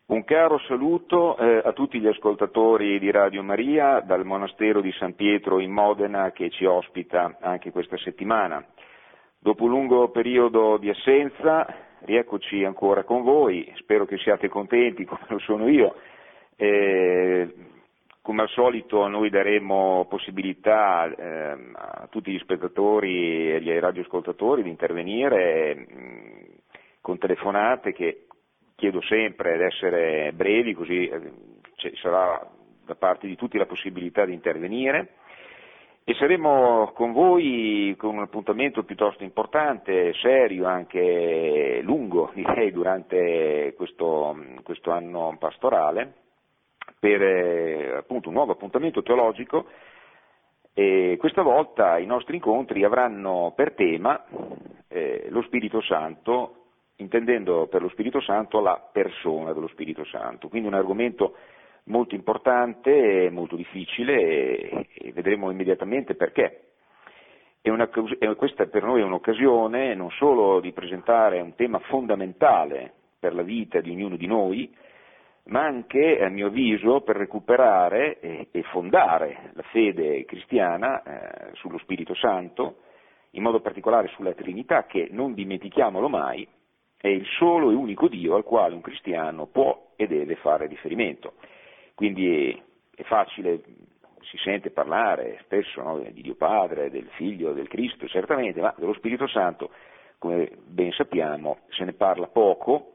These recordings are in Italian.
Un caro saluto a tutti gli ascoltatori di Radio Maria dal monastero di San Pietro in Modena che ci ospita anche questa settimana. Dopo un lungo periodo di assenza, rieccoci ancora con voi, spero che siate contenti come lo sono io. Come al solito noi daremo possibilità a tutti gli spettatori e ai radioascoltatori di intervenire con telefonate che chiedo sempre di essere brevi, così ci sarà da parte di tutti la possibilità di intervenire e saremo con voi con un appuntamento piuttosto importante, serio, anche lungo, direi, durante questo anno pastorale, per appunto un nuovo appuntamento teologico, e questa volta i nostri incontri avranno per tema lo Spirito Santo, intendendo per lo Spirito Santo la persona dello Spirito Santo, quindi un argomento molto importante, molto difficile e vedremo immediatamente perché. Questa per noi è un'occasione non solo di presentare un tema fondamentale per la vita di ognuno di noi, ma anche, a mio avviso, per recuperare e fondare la fede cristiana sullo Spirito Santo, in modo particolare sulla Trinità, che, non dimentichiamolo mai, è il solo e unico Dio al quale un cristiano può e deve fare riferimento. Quindi è facile, si sente parlare spesso, no, di Dio Padre, del Figlio, del Cristo, certamente, ma dello Spirito Santo, come ben sappiamo, se ne parla poco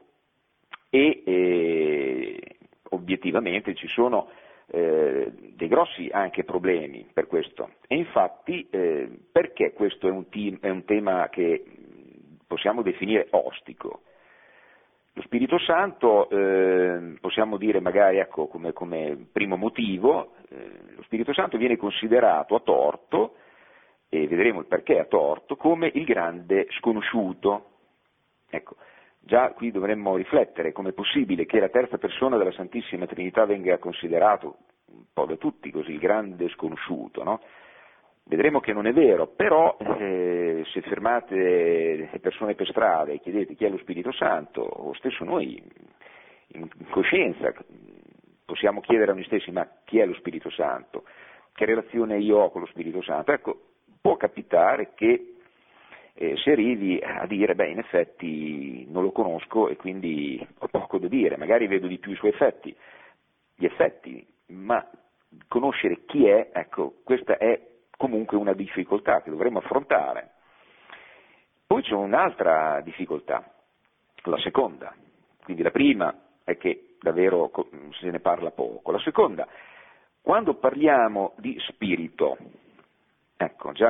e obiettivamente ci sono dei grossi anche problemi per questo. E infatti perché questo è un tema che possiamo definire ostico? Lo Spirito Santo, possiamo dire magari, ecco, come primo motivo, lo Spirito Santo viene considerato a torto, e vedremo il perché a torto, come il grande sconosciuto. Ecco, già qui dovremmo riflettere come è possibile che la terza persona della Santissima Trinità venga considerato un po' da tutti così il grande sconosciuto, no? Vedremo che non è vero, però se fermate le persone per strada e chiedete chi è lo Spirito Santo, o stesso noi in coscienza possiamo chiedere a noi stessi: ma chi è lo Spirito Santo? Che relazione io ho con lo Spirito Santo? Ecco, può capitare che si arrivi a dire: beh, in effetti non lo conosco e quindi ho poco da dire, magari vedo di più i suoi effetti, gli effetti, ma conoscere chi è, ecco, questa è comunque una difficoltà che dovremo affrontare. Poi c'è un'altra difficoltà, la seconda, quindi la prima è che davvero se ne parla poco, la seconda, quando parliamo di spirito, ecco, già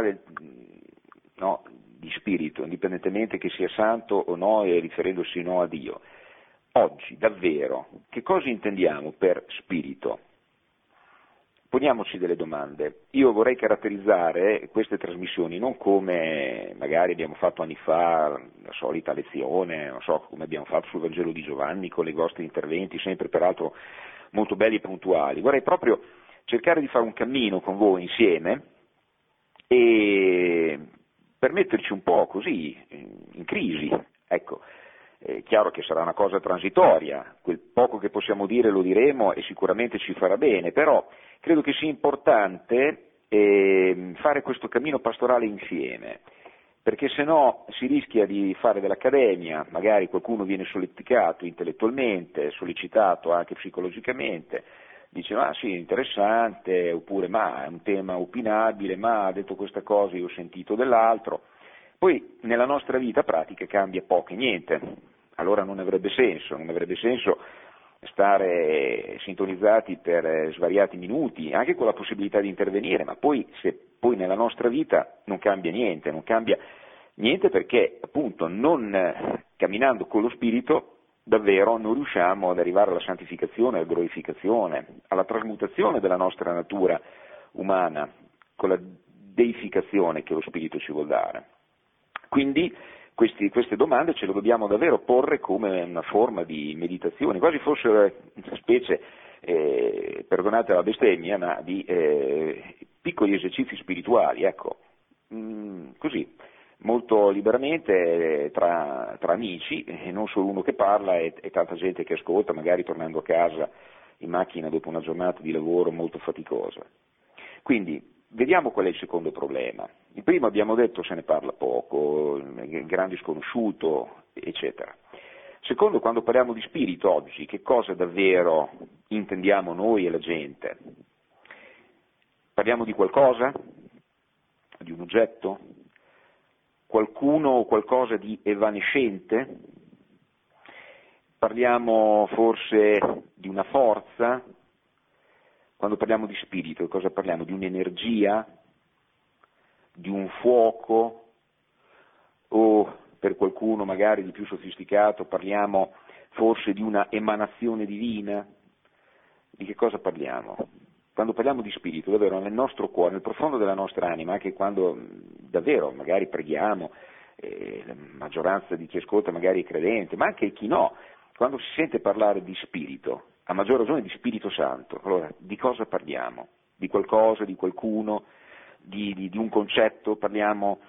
di spirito, indipendentemente che sia santo o no e riferendosi no a Dio, oggi davvero che cosa intendiamo per spirito? Poniamoci delle domande. Io vorrei caratterizzare queste trasmissioni non come magari abbiamo fatto anni fa la solita lezione, non so, come abbiamo fatto sul Vangelo di Giovanni con i vostri interventi, sempre peraltro molto belli e puntuali. Vorrei proprio cercare di fare un cammino con voi insieme e per metterci un po' così in crisi, ecco. È chiaro che sarà una cosa transitoria, quel poco che possiamo dire lo diremo e sicuramente ci farà bene, però credo che sia importante fare questo cammino pastorale insieme, perché se no si rischia di fare dell'accademia, magari qualcuno viene solleticato intellettualmente, sollecitato anche psicologicamente, dice: ma sì, interessante, oppure ma è un tema opinabile, ma ha detto questa cosa, io ho sentito dell'altro. Poi nella nostra vita pratica cambia poco e niente, allora non avrebbe senso stare sintonizzati per svariati minuti, anche con la possibilità di intervenire, ma poi se poi nella nostra vita non cambia niente perché appunto non camminando con lo Spirito davvero non riusciamo ad arrivare alla santificazione, alla glorificazione, alla trasmutazione della nostra natura umana, con la deificazione che lo Spirito ci vuol dare. Quindi queste domande ce le dobbiamo davvero porre come una forma di meditazione, quasi fosse una specie, perdonate la bestemmia, ma di piccoli esercizi spirituali, ecco, così, molto liberamente tra amici, e non solo uno che parla e tanta gente che ascolta, magari tornando a casa in macchina dopo una giornata di lavoro molto faticosa. Quindi vediamo qual è il secondo problema. Il primo abbiamo detto se ne parla poco, grande sconosciuto, eccetera. Secondo, quando parliamo di spirito oggi, che cosa davvero intendiamo noi e la gente? Parliamo di qualcosa? Di un oggetto? Qualcuno o qualcosa di evanescente? Parliamo forse di una forza? Quando parliamo di spirito, cosa parliamo? Di un'energia? Di un fuoco? O per qualcuno magari di più sofisticato parliamo forse di una emanazione divina? Di che cosa parliamo? Quando parliamo di spirito, davvero nel nostro cuore, nel profondo della nostra anima, anche quando davvero magari preghiamo, la maggioranza di chi ascolta magari è credente, ma anche chi no, quando si sente parlare di spirito, a maggior ragione di Spirito Santo, allora di cosa parliamo? Di qualcosa, di qualcuno, di un concetto? Parliamo,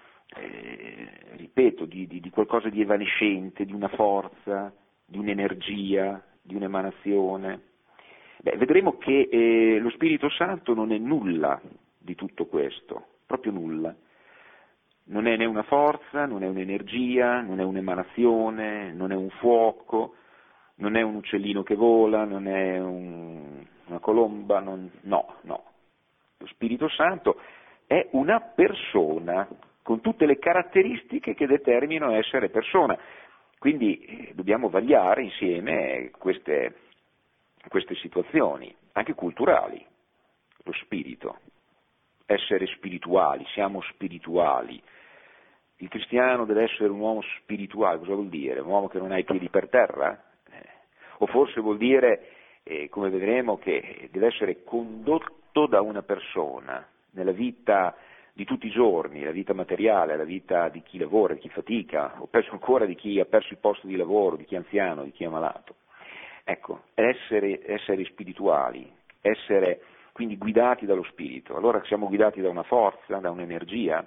ripeto, di qualcosa di evanescente, di una forza, di un'energia, di un'emanazione? Vedremo che lo Spirito Santo non è nulla di tutto questo, proprio nulla. Non è né una forza, non è un'energia, non è un'emanazione, non è un fuoco, non è un uccellino che vola, non è una colomba, no. Lo Spirito Santo è una persona con tutte le caratteristiche che determinano essere persona. Quindi dobbiamo vagliare insieme queste situazioni, anche culturali, lo spirito, essere spirituali, siamo spirituali. Il cristiano deve essere un uomo spirituale, cosa vuol dire? Un uomo che non ha i piedi per terra? O forse vuol dire, come vedremo, che deve essere condotto da una persona nella vita di tutti i giorni, la vita materiale, la vita di chi lavora, di chi fatica, o peggio ancora di chi ha perso il posto di lavoro, di chi è anziano, di chi è malato. Ecco, essere spirituali, essere quindi guidati dallo spirito. Allora siamo guidati da una forza, da un'energia?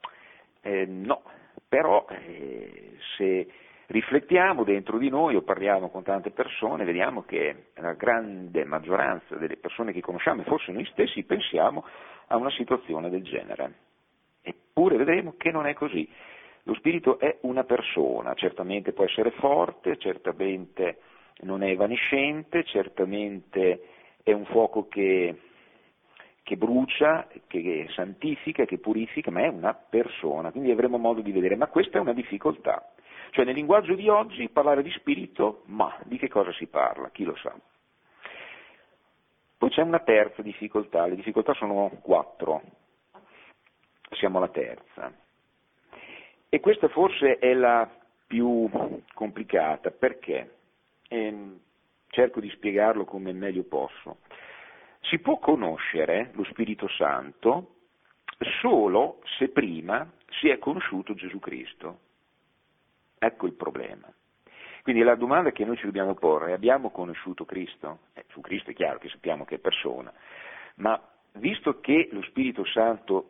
No, però se riflettiamo dentro di noi o parliamo con tante persone, vediamo che la grande maggioranza delle persone che conosciamo, e forse noi stessi, pensiamo a una situazione del genere. Eppure vedremo che non è così. Lo spirito è una persona, certamente può essere forte, certamente non è evanescente, certamente è un fuoco che brucia, che santifica, che purifica, ma è una persona, quindi avremo modo di vedere. Ma questa è una difficoltà. Cioè nel linguaggio di oggi parlare di spirito, ma di che cosa si parla? Chi lo sa? Poi c'è una terza difficoltà, le difficoltà sono 4, siamo alla terza. E questa forse è la più complicata, perché? Cerco di spiegarlo come meglio posso. Si può conoscere lo Spirito Santo solo se prima si è conosciuto Gesù Cristo. Ecco il problema. Quindi la domanda che noi ci dobbiamo porre è: abbiamo conosciuto Cristo? Su Cristo è chiaro che sappiamo che è persona, ma visto che lo Spirito Santo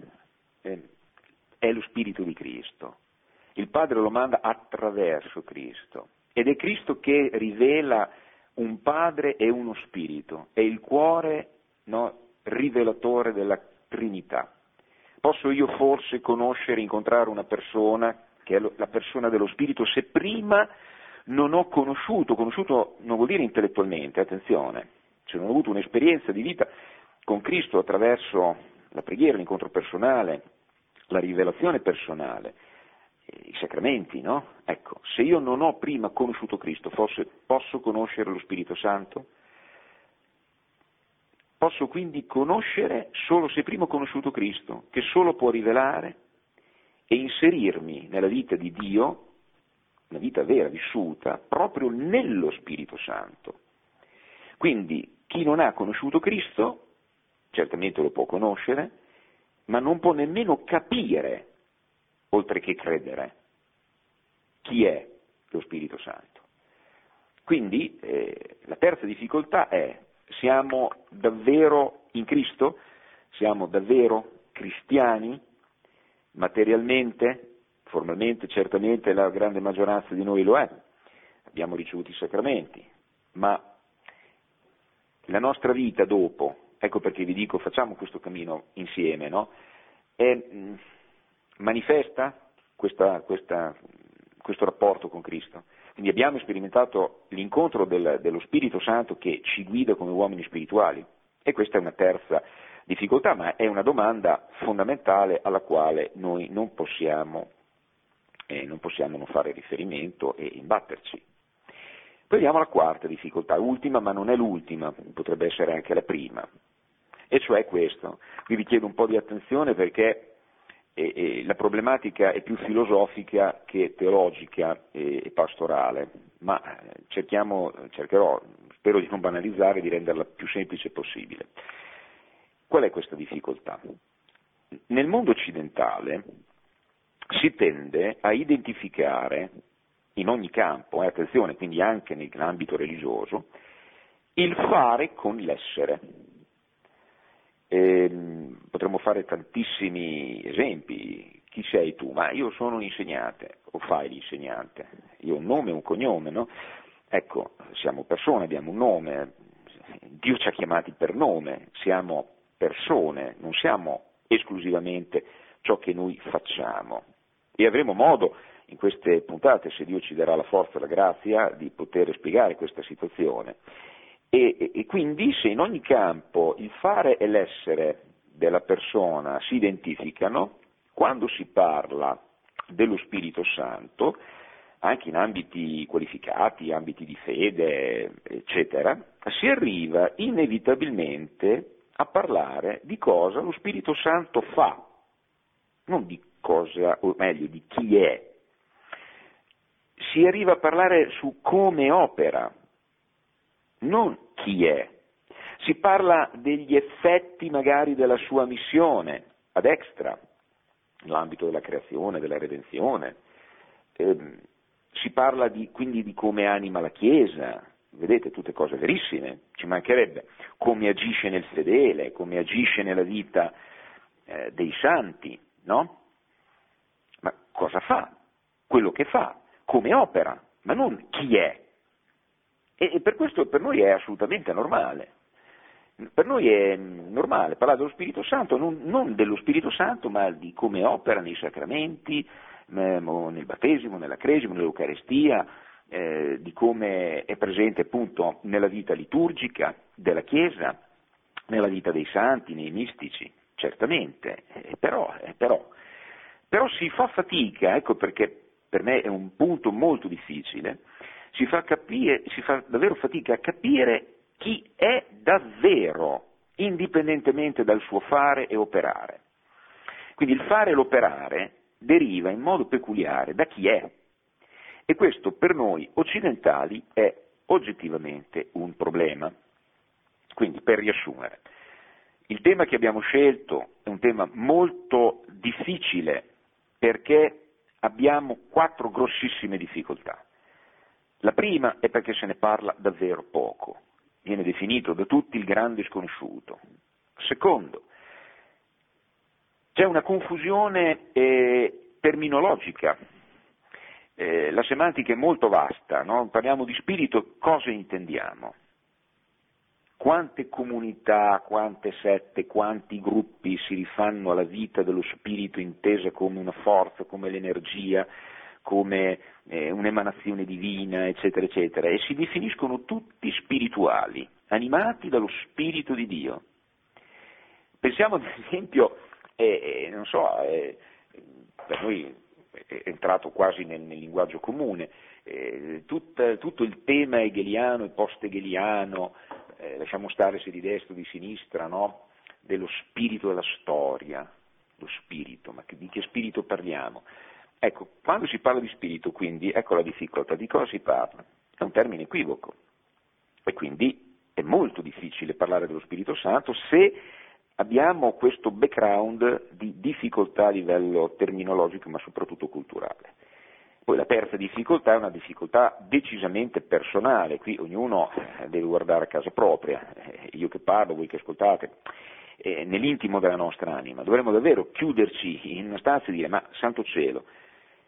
è lo Spirito di Cristo, il Padre lo manda attraverso Cristo, ed è Cristo che rivela un Padre e uno Spirito, è il cuore, rivelatore della Trinità. Posso io forse conoscere, incontrare una persona, che è la persona dello Spirito, se prima non ho conosciuto non vuol dire intellettualmente, attenzione, se non ho avuto un'esperienza di vita con Cristo attraverso la preghiera, l'incontro personale, la rivelazione personale, i sacramenti, no? Ecco, se io non ho prima conosciuto Cristo, forse posso conoscere lo Spirito Santo? Posso quindi conoscere solo se prima ho conosciuto Cristo, che solo può rivelare e inserirmi nella vita di Dio, una vita vera, vissuta, proprio nello Spirito Santo. Quindi chi non ha conosciuto Cristo, certamente lo può conoscere, ma non può nemmeno capire, oltre che credere, chi è lo Spirito Santo. Quindi la terza difficoltà è: siamo davvero in Cristo? Siamo davvero cristiani? Materialmente? formalmente certamente la grande maggioranza di noi lo è, abbiamo ricevuto i sacramenti, ma la nostra vita dopo, ecco perché vi dico facciamo questo cammino insieme, no? Manifesta questo rapporto con Cristo. Quindi abbiamo sperimentato l'incontro dello Spirito Santo che ci guida come uomini spirituali. E questa è una terza difficoltà, ma è una domanda fondamentale alla quale noi non possiamo non fare riferimento e imbatterci. Poi vediamo la quarta difficoltà, ultima ma non è l'ultima, potrebbe essere anche la prima, e cioè questo. Qui vi chiedo un po' di attenzione perché la problematica è più filosofica che teologica e pastorale, ma cercherò, spero di non banalizzare, di renderla più semplice possibile. Qual è questa difficoltà? Nel mondo occidentale si tende a identificare in ogni campo, attenzione, quindi anche nell'ambito religioso, il fare con l'essere. Potremmo fare tantissimi esempi. Chi sei tu? Ma io sono un insegnante, o fai l'insegnante? Io ho un nome e un cognome, no? Ecco, siamo persone, abbiamo un nome, Dio ci ha chiamati per nome, siamo persone, non siamo esclusivamente ciò che noi facciamo. E avremo modo in queste puntate, se Dio ci darà la forza e la grazia, di poter spiegare questa situazione. E quindi se in ogni campo il fare e l'essere della persona si identificano, quando si parla dello Spirito Santo, anche in ambiti qualificati, ambiti di fede, eccetera, si arriva inevitabilmente a parlare di cosa lo Spirito Santo fa, non di cosa, o meglio, di chi è. Si arriva a parlare su come opera, non chi è. Si parla degli effetti magari della sua missione, ad extra, nell'ambito della creazione, della redenzione. Si parla quindi di come anima la Chiesa, vedete, tutte cose verissime, ci mancherebbe, come agisce nel fedele, come agisce nella vita dei santi, no? Ma cosa fa? Quello che fa, come opera, ma non chi è. E per questo per noi è assolutamente normale. Per noi è normale parlare dello Spirito Santo, non dello Spirito Santo, ma di come opera nei sacramenti, nel battesimo, nella cresima, nell'Eucarestia, di come è presente appunto nella vita liturgica della Chiesa, nella vita dei santi, nei mistici, certamente, però si fa fatica, ecco perché per me è un punto molto difficile, si fa davvero fatica a capire chi è davvero, indipendentemente dal suo fare e operare. Quindi il fare e l'operare deriva in modo peculiare da chi è. E questo per noi occidentali è oggettivamente un problema. Quindi, per riassumere, il tema che abbiamo scelto è un tema molto difficile perché abbiamo 4 grossissime difficoltà. La prima è perché se ne parla davvero poco, viene definito da tutti il grande sconosciuto. Secondo, c'è una confusione terminologica, la semantica è molto vasta, no? Parliamo di spirito, cosa intendiamo? Quante comunità, quante sette, quanti gruppi si rifanno alla vita dello spirito intesa come una forza, come l'energia, come un'emanazione divina, eccetera, eccetera, e si definiscono tutti spirituali, animati dallo Spirito di Dio. Pensiamo ad esempio, per noi è entrato quasi nel linguaggio comune, tutto il tema hegeliano e post-hegeliano, lasciamo stare se di destra o di sinistra, no? Dello spirito della storia, lo spirito, ma di che spirito parliamo? Ecco, quando si parla di spirito, quindi, ecco la difficoltà, di cosa si parla? È un termine equivoco, e quindi è molto difficile parlare dello Spirito Santo se abbiamo questo background di difficoltà a livello terminologico, ma soprattutto culturale. Poi la terza difficoltà è una difficoltà decisamente personale, qui ognuno deve guardare a casa propria, io che parlo, voi che ascoltate, nell'intimo della nostra anima, dovremmo davvero chiuderci in una stanza e dire, ma santo cielo,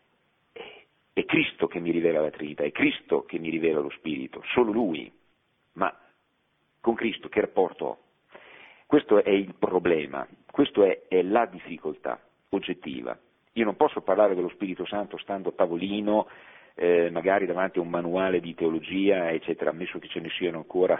È Cristo che mi rivela la Trinità, è Cristo che mi rivela lo Spirito, solo Lui. Ma con Cristo che rapporto ho? Questo è il problema, questa è la difficoltà oggettiva. Io non posso parlare dello Spirito Santo stando a tavolino, magari davanti a un manuale di teologia, eccetera, ammesso che ce ne siano ancora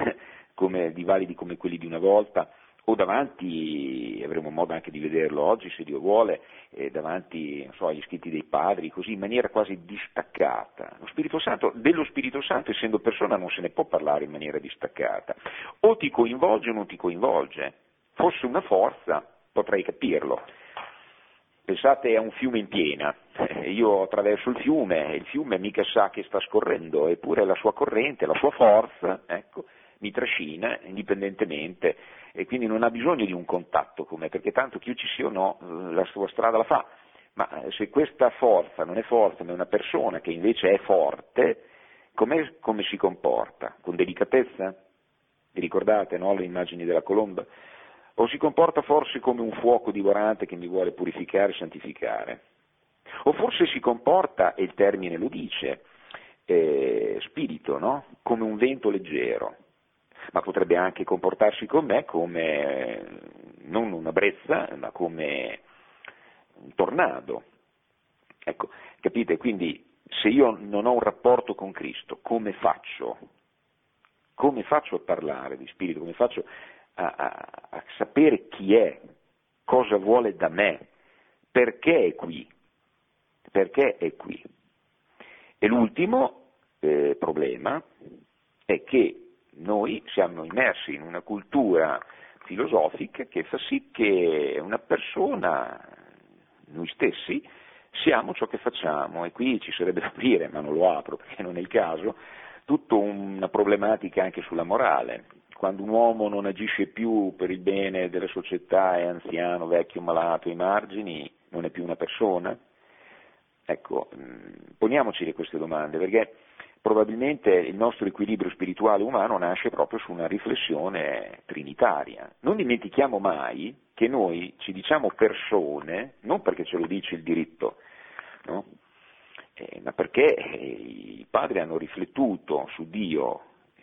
di validi come quelli di una volta, o davanti, avremo modo anche di vederlo oggi se Dio vuole, davanti non so, agli scritti dei padri, così in maniera quasi distaccata. Dello Spirito Santo, essendo persona, non se ne può parlare in maniera distaccata. O ti coinvolge o non ti coinvolge. Fosse una forza, potrei capirlo. Pensate a un fiume in piena, io attraverso il fiume mica sa che sta scorrendo, eppure la sua corrente, la sua forza, ecco, mi trascina indipendentemente e quindi non ha bisogno di un contatto con me, perché tanto che io ci sia o no, la sua strada la fa. Ma se questa forza non è forte, ma è una persona che invece è forte, come si comporta? Con delicatezza? Vi ricordate, no, le immagini della colomba? O si comporta forse come un fuoco divorante che mi vuole purificare e santificare? O forse si comporta, e il termine lo dice, spirito, no? Come un vento leggero, ma potrebbe anche comportarsi con me come non una brezza, ma come un tornado. Ecco, capite? Quindi se io non ho un rapporto con Cristo, come faccio? Come faccio a parlare di spirito? Come faccio a sapere chi è, cosa vuole da me, perché è qui? Perché è qui? E l'ultimo problema è che noi siamo immersi in una cultura filosofica che fa sì che una persona, noi stessi, siamo ciò che facciamo, e qui ci sarebbe da aprire, ma non lo apro perché non è il caso, tutta una problematica anche sulla morale. Quando un uomo non agisce più per il bene della società, è anziano, vecchio, malato, ai margini, non è più una persona? Ecco, poniamoci queste domande, perché probabilmente il nostro equilibrio spirituale umano nasce proprio su una riflessione trinitaria. Non dimentichiamo mai che noi ci diciamo persone, non perché ce lo dice il diritto, no? Ma perché i padri hanno riflettuto su Dio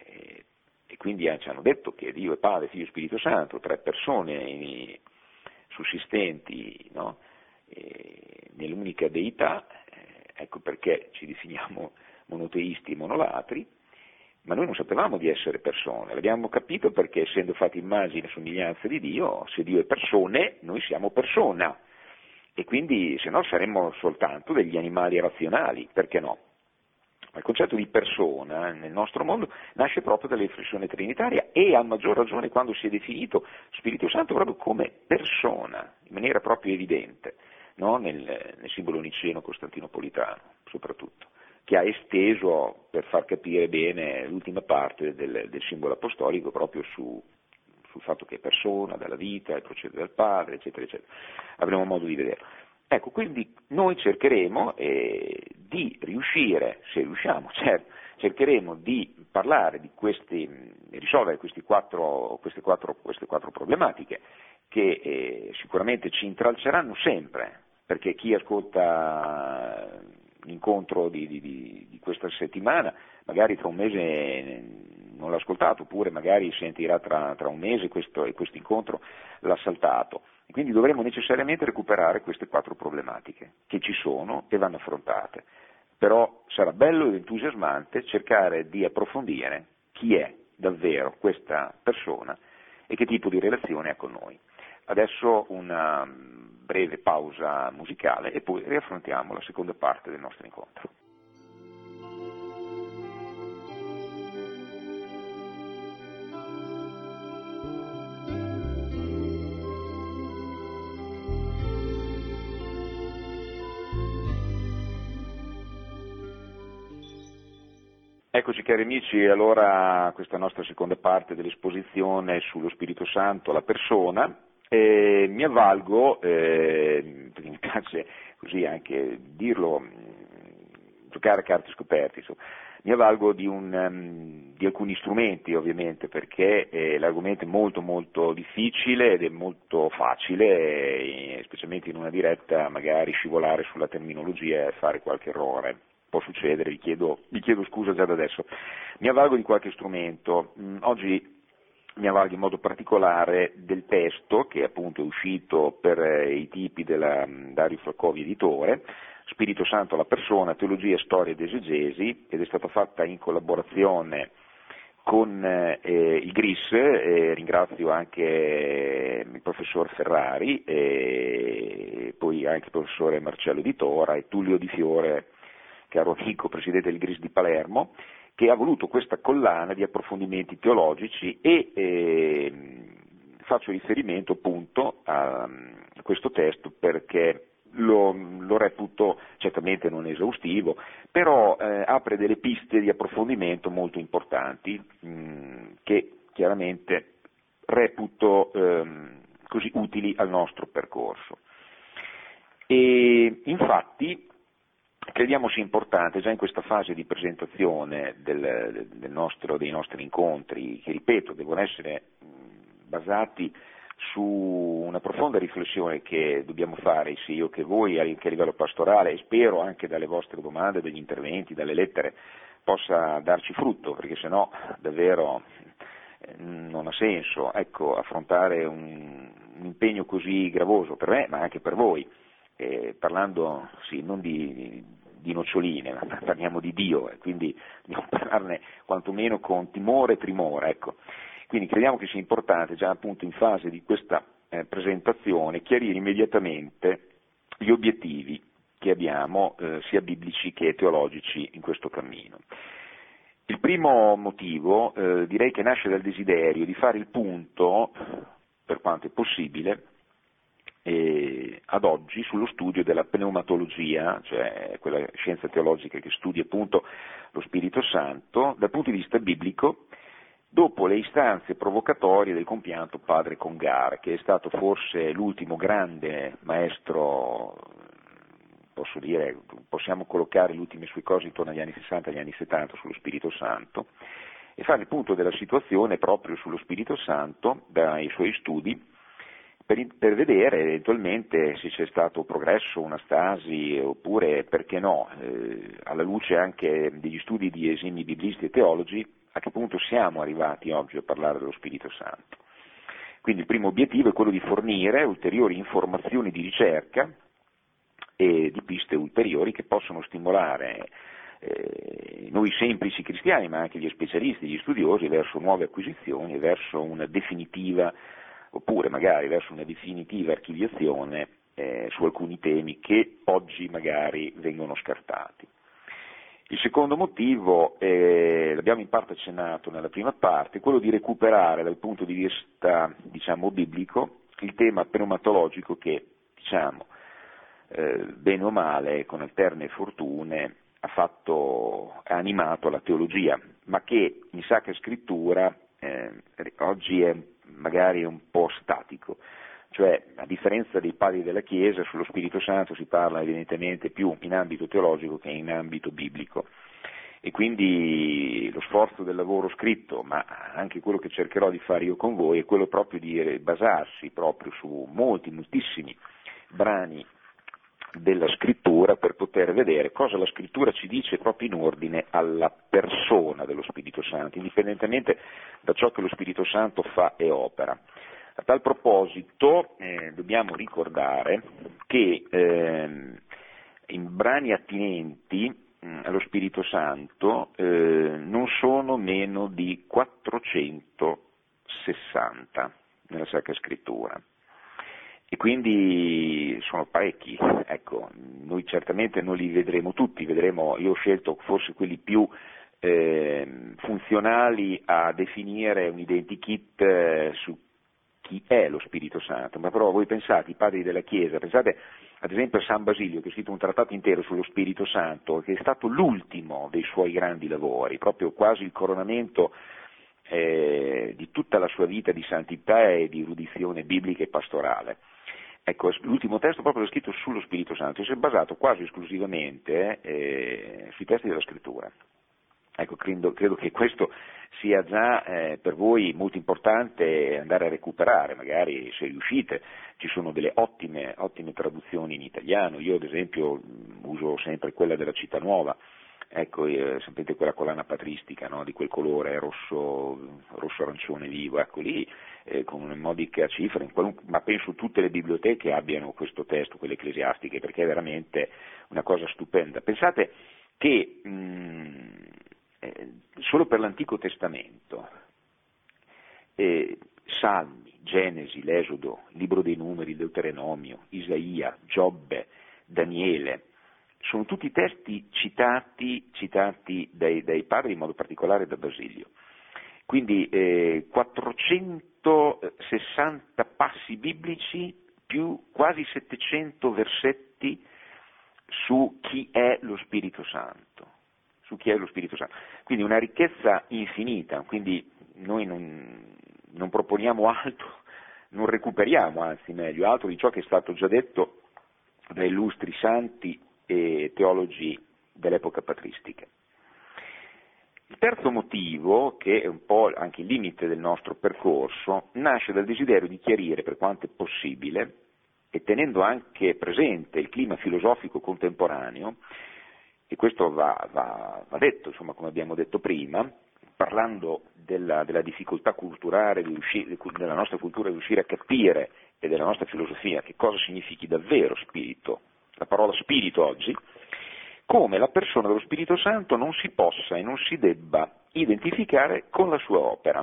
e quindi ci hanno detto che Dio è Padre, Figlio e Spirito Santo, tre persone sussistenti, no? Nell'unica deità, ecco perché ci definiamo monoteisti e monolatri, ma noi non sapevamo di essere persone, l'abbiamo capito perché essendo fatti immagine e somiglianza di Dio, se Dio è persone, noi siamo persona, e quindi se no saremmo soltanto degli animali razionali, perché no? Il concetto di persona nel nostro mondo nasce proprio dalla riflessione trinitaria e a maggior ragione quando si è definito Spirito Santo proprio come persona, in maniera proprio evidente, no? nel simbolo niceno costantinopolitano soprattutto, che ha esteso per far capire bene l'ultima parte del simbolo apostolico proprio sul fatto che è persona, dalla vita, procede dal Padre, eccetera, eccetera. Avremo modo di vederlo. Ecco, quindi noi cercheremo di riuscire, se riusciamo, certo, cercheremo di parlare di risolvere queste quattro problematiche che sicuramente ci intralceranno sempre, perché chi ascolta l'incontro di questa settimana magari tra un mese non l'ha ascoltato, oppure magari sentirà tra un mese questo incontro l'ha saltato. E quindi dovremo necessariamente recuperare queste quattro problematiche che ci sono e vanno affrontate. Però sarà bello ed entusiasmante cercare di approfondire chi è davvero questa persona e che tipo di relazione ha con noi. Adesso una breve pausa musicale e poi riaffrontiamo la seconda parte del nostro incontro. Eccoci cari amici, allora questa nostra seconda parte dell'esposizione sullo Spirito Santo, la persona, mi avvalgo, perché mi piace così anche dirlo, giocare a carte scoperte, insomma, mi avvalgo di alcuni strumenti ovviamente, perché l'argomento è molto molto difficile ed è molto facile, specialmente in una diretta, magari scivolare sulla terminologia e fare qualche errore. Può succedere, vi chiedo scusa già da adesso. Mi avvalgo di qualche strumento. Oggi mi avvalgo in modo particolare del testo che appunto è uscito per i tipi della Dario Flaccovi editore, Spirito Santo alla persona, teologia, storia ed esegesi, ed è stata fatta in collaborazione con il GRIS, ringrazio anche il professor Ferrari, e poi anche il professore Marcello Di Tora e Tullio Di Fiore, caro amico, presidente del GRIS di Palermo, che ha voluto questa collana di approfondimenti teologici e faccio riferimento appunto a questo testo perché lo reputo certamente non esaustivo, però apre delle piste di approfondimento molto importanti che chiaramente reputo così utili al nostro percorso. E infatti crediamo sia importante, già in questa fase di presentazione dei nostri incontri, che ripeto devono essere basati su una profonda riflessione che dobbiamo fare sia io che voi anche a livello pastorale, e spero anche dalle vostre domande, dagli interventi, dalle lettere possa darci frutto, perché sennò davvero non ha senso, ecco, affrontare un impegno così gravoso per me ma anche per voi, parlando sì, non di noccioline, ma parliamo di Dio e quindi dobbiamo parlarne quantomeno con timore e tremore, ecco. Quindi crediamo che sia importante già appunto in fase di questa presentazione chiarire immediatamente gli obiettivi che abbiamo sia biblici che teologici in questo cammino. Il primo motivo direi che nasce dal desiderio di fare il punto, per quanto è possibile, ad oggi sullo studio della pneumatologia, cioè quella scienza teologica che studia appunto lo Spirito Santo dal punto di vista biblico, dopo le istanze provocatorie del compianto padre Congar, che è stato forse l'ultimo grande maestro, posso dire, possiamo collocare le ultime sue cose intorno agli anni 60 e agli anni 70 sullo Spirito Santo, e fare il punto della situazione proprio sullo Spirito Santo dai suoi studi, per vedere eventualmente se c'è stato progresso, una stasi, oppure, perché no, alla luce anche degli studi di esimi biblisti e teologi, a che punto siamo arrivati oggi a parlare dello Spirito Santo. Quindi il primo obiettivo è quello di fornire ulteriori informazioni di ricerca e di piste ulteriori che possono stimolare noi semplici cristiani, ma anche gli specialisti, gli studiosi, verso nuove acquisizioni e verso una definitiva, oppure magari verso una definitiva archiviazione su alcuni temi che oggi magari vengono scartati. Il secondo motivo, l'abbiamo in parte accennato nella prima parte, è quello di recuperare dal punto di vista, diciamo, biblico il tema pneumatologico che, diciamo, bene o male, con alterne fortune, ha animato la teologia, ma che in Sacra Scrittura oggi è magari un po' statico. Cioè, a differenza dei padri della Chiesa, sullo Spirito Santo si parla evidentemente più in ambito teologico che in ambito biblico. E quindi lo sforzo del lavoro scritto, ma anche quello che cercherò di fare io con voi, è quello proprio di basarsi proprio su moltissimi brani della Scrittura per poter vedere cosa la Scrittura ci dice proprio in ordine alla persona dello Spirito Santo, indipendentemente da ciò che lo Spirito Santo fa e opera. A tal proposito dobbiamo ricordare che in brani attinenti allo Spirito Santo non sono meno di 460 nella Sacra Scrittura. E quindi sono parecchi, ecco, noi certamente non li vedremo tutti, io ho scelto forse quelli più funzionali a definire un identikit su chi è lo Spirito Santo, ma però voi pensate, i padri della Chiesa, pensate ad esempio a San Basilio che ha scritto un trattato intero sullo Spirito Santo, che è stato l'ultimo dei suoi grandi lavori, proprio quasi il coronamento di tutta la sua vita di santità e di erudizione biblica e pastorale. Ecco, l'ultimo testo proprio è scritto sullo Spirito Santo, si è basato quasi esclusivamente sui testi della Scrittura. Ecco, credo che questo sia già per voi molto importante andare a recuperare, magari se riuscite, ci sono delle ottime traduzioni in italiano, io ad esempio uso sempre quella della Città Nuova, ecco, sapete quella collana patristica, no? Di quel colore rosso arancione vivo, ecco lì con una modica cifra, ma penso tutte le biblioteche abbiano questo testo, quelle ecclesiastiche, perché è veramente una cosa stupenda. Pensate che solo per l'Antico Testamento, Salmi, Genesi, l'Esodo, Libro dei Numeri, il Deuteronomio, Isaia, Giobbe, Daniele, sono tutti testi citati dai padri, in modo particolare da Basilio. Quindi 460 passi biblici più quasi 700 versetti su chi è lo Spirito Santo. Quindi una ricchezza infinita, quindi noi non proponiamo altro, non recuperiamo, anzi meglio, altro di ciò che è stato già detto da illustri santi e teologi dell'epoca patristica. Il terzo motivo, che è un po' anche il limite del nostro percorso, nasce dal desiderio di chiarire, per quanto è possibile, e tenendo anche presente il clima filosofico contemporaneo, e questo va detto, insomma, come abbiamo detto prima, parlando della difficoltà culturale della nostra cultura di riuscire a capire e della nostra filosofia che cosa significhi davvero spirito, la parola spirito oggi, come la persona dello Spirito Santo non si possa e non si debba identificare con la sua opera.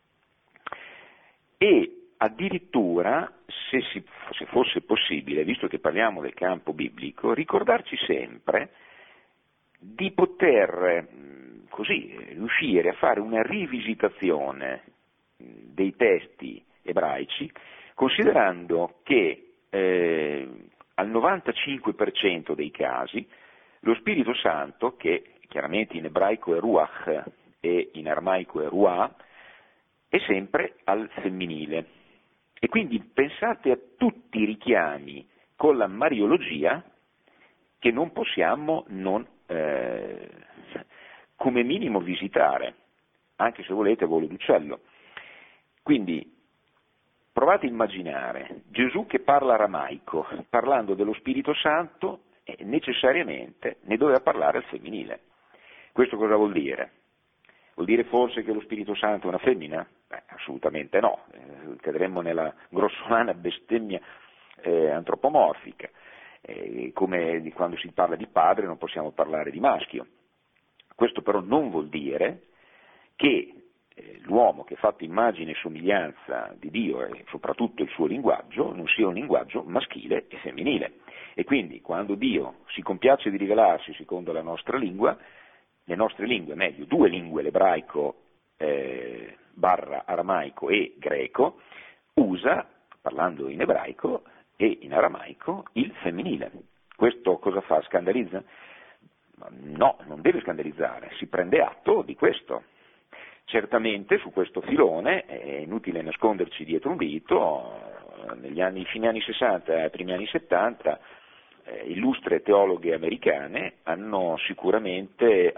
E addirittura, se fosse possibile, visto che parliamo del campo biblico, ricordarci sempre di poter così riuscire a fare una rivisitazione dei testi ebraici, considerando che al 95% dei casi lo Spirito Santo, che chiaramente in ebraico è Ruach e in aramaico è Ruah, è sempre al femminile. E quindi pensate a tutti i richiami con la mariologia che non possiamo non come minimo visitare, anche se volete a volo d'uccello. Quindi provate a immaginare Gesù che parla aramaico, parlando dello Spirito Santo, necessariamente ne doveva parlare al femminile. Questo cosa vuol dire? Vuol dire forse che lo Spirito Santo è una femmina? Assolutamente no, cadremmo nella grossolana bestemmia antropomorfica. Come quando si parla di padre non possiamo parlare di maschio. Questo però non vuol dire che l'uomo che è fatto immagine e somiglianza di Dio e soprattutto il suo linguaggio non sia un linguaggio maschile e femminile. E quindi quando Dio si compiace di rivelarsi secondo la nostra lingua, le nostre lingue, meglio, due lingue, l'ebraico barra aramaico e greco, usa, parlando in ebraico e in aramaico, il femminile. Questo cosa fa? Scandalizza? No, non deve scandalizzare, si prende atto di questo. Certamente su questo filone è inutile nasconderci dietro un dito, fine anni 60 e primi anni 70 illustre teologhe americane hanno sicuramente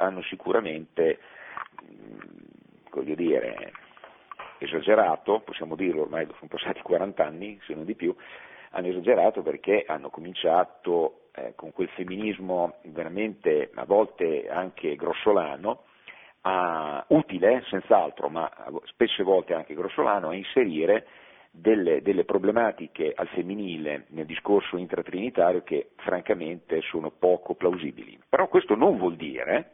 voglio dire, esagerato, possiamo dirlo, ormai sono passati 40 anni, se non di più, hanno esagerato perché hanno cominciato con quel femminismo veramente a volte anche grossolano, utile senz'altro, ma spesse volte anche grossolano, a inserire delle problematiche al femminile nel discorso intratrinitario che francamente sono poco plausibili. Però questo non vuol dire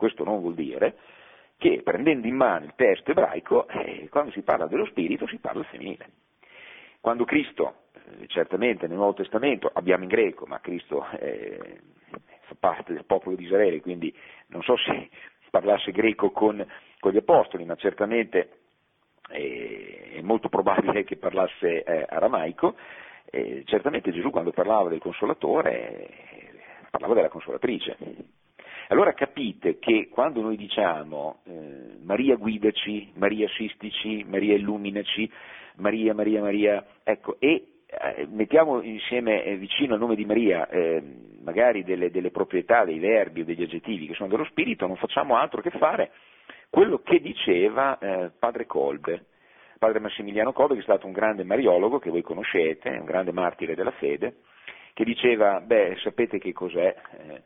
che prendendo in mano il testo ebraico, quando si parla dello spirito si parla al femminile. Quando Cristo, certamente nel Nuovo Testamento, abbiamo in greco, ma Cristo fa parte del popolo di Israele, quindi non so se parlasse greco con gli apostoli, ma certamente è molto probabile che parlasse aramaico. Certamente Gesù quando parlava del Consolatore parlava della Consolatrice. Allora capite che quando noi diciamo Maria guidaci, Maria assistici, Maria illuminaci, Maria, ecco, e mettiamo insieme vicino al nome di Maria magari delle proprietà, dei verbi o degli aggettivi che sono dello Spirito, non facciamo altro che fare quello che diceva padre Kolbe, padre Massimiliano Kolbe, che è stato un grande mariologo che voi conoscete, un grande martire della fede, che diceva, sapete che cos'è?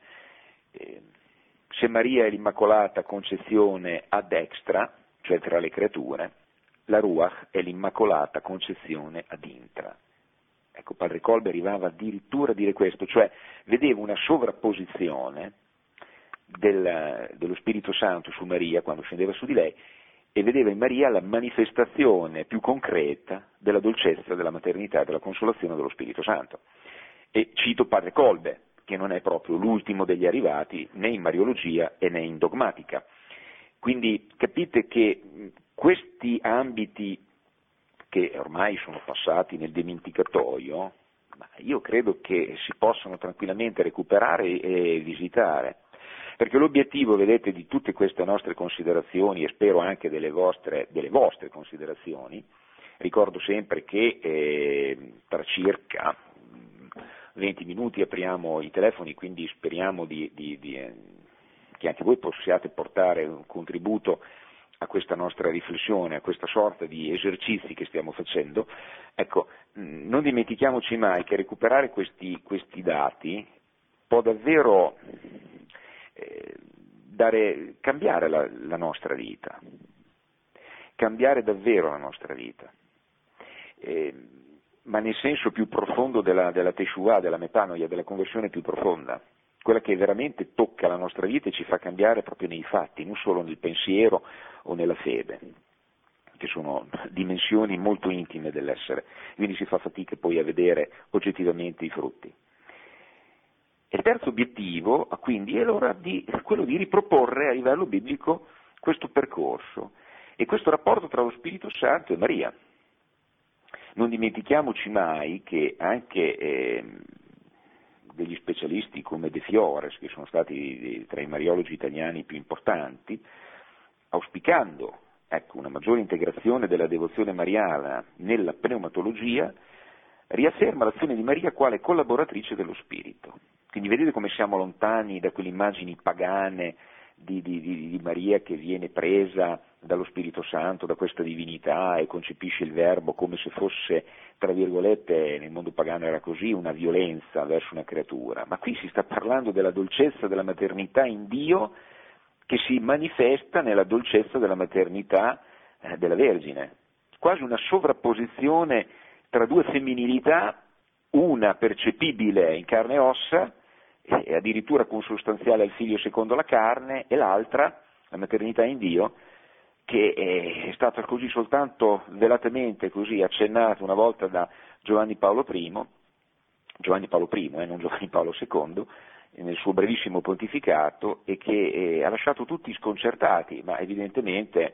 Se Maria è l'Immacolata Concezione a destra, cioè tra le creature, la Ruach è l'Immacolata Concezione ad intra. Ecco, padre Kolbe arrivava addirittura a dire questo, cioè vedeva una sovrapposizione dello Spirito Santo su Maria quando scendeva su di lei e vedeva in Maria la manifestazione più concreta della dolcezza, della maternità e della consolazione dello Spirito Santo. E cito padre Kolbe, che non è proprio l'ultimo degli arrivati né in Mariologia né in dogmatica. Quindi capite che questi ambiti che ormai sono passati nel dimenticatoio, ma io credo che si possano tranquillamente recuperare e visitare, perché l'obiettivo, vedete, di tutte queste nostre considerazioni e spero anche delle vostre considerazioni, ricordo sempre che tra circa 20 minuti apriamo i telefoni, quindi speriamo che anche voi possiate portare un contributo a questa nostra riflessione, a questa sorta di esercizi che stiamo facendo. Ecco, non dimentichiamoci mai che recuperare questi dati può davvero cambiare la nostra vita, cambiare davvero la nostra vita, ma nel senso più profondo della Teshuvah, della metanoia, della conversione più profonda, quella che veramente tocca la nostra vita e ci fa cambiare proprio nei fatti, non solo nel pensiero o nella fede, che sono dimensioni molto intime dell'essere, quindi si fa fatica poi a vedere oggettivamente i frutti. E il terzo obiettivo, quindi, è quello di riproporre a livello biblico questo percorso e questo rapporto tra lo Spirito Santo e Maria. Non dimentichiamoci mai che anche degli specialisti come De Fiores, che sono stati tra i mariologi italiani più importanti, auspicando una maggiore integrazione della devozione mariana nella pneumatologia, riafferma l'azione di Maria quale collaboratrice dello Spirito. Quindi vedete come siamo lontani da quelle immagini pagane di Maria che viene presa dallo Spirito Santo, da questa divinità e concepisce il Verbo come se fosse, tra virgolette, nel mondo pagano era così, una violenza verso una creatura. Ma qui si sta parlando della dolcezza della maternità in Dio che si manifesta nella dolcezza della maternità della Vergine. Quasi una sovrapposizione tra due femminilità, una percepibile in carne e ossa, e addirittura consustanziale al figlio secondo la carne, e l'altra, la maternità in Dio, che è stata così soltanto velatamente così accennata una volta da Giovanni Paolo I, non Giovanni Paolo II, nel suo brevissimo pontificato, e che ha lasciato tutti sconcertati, ma evidentemente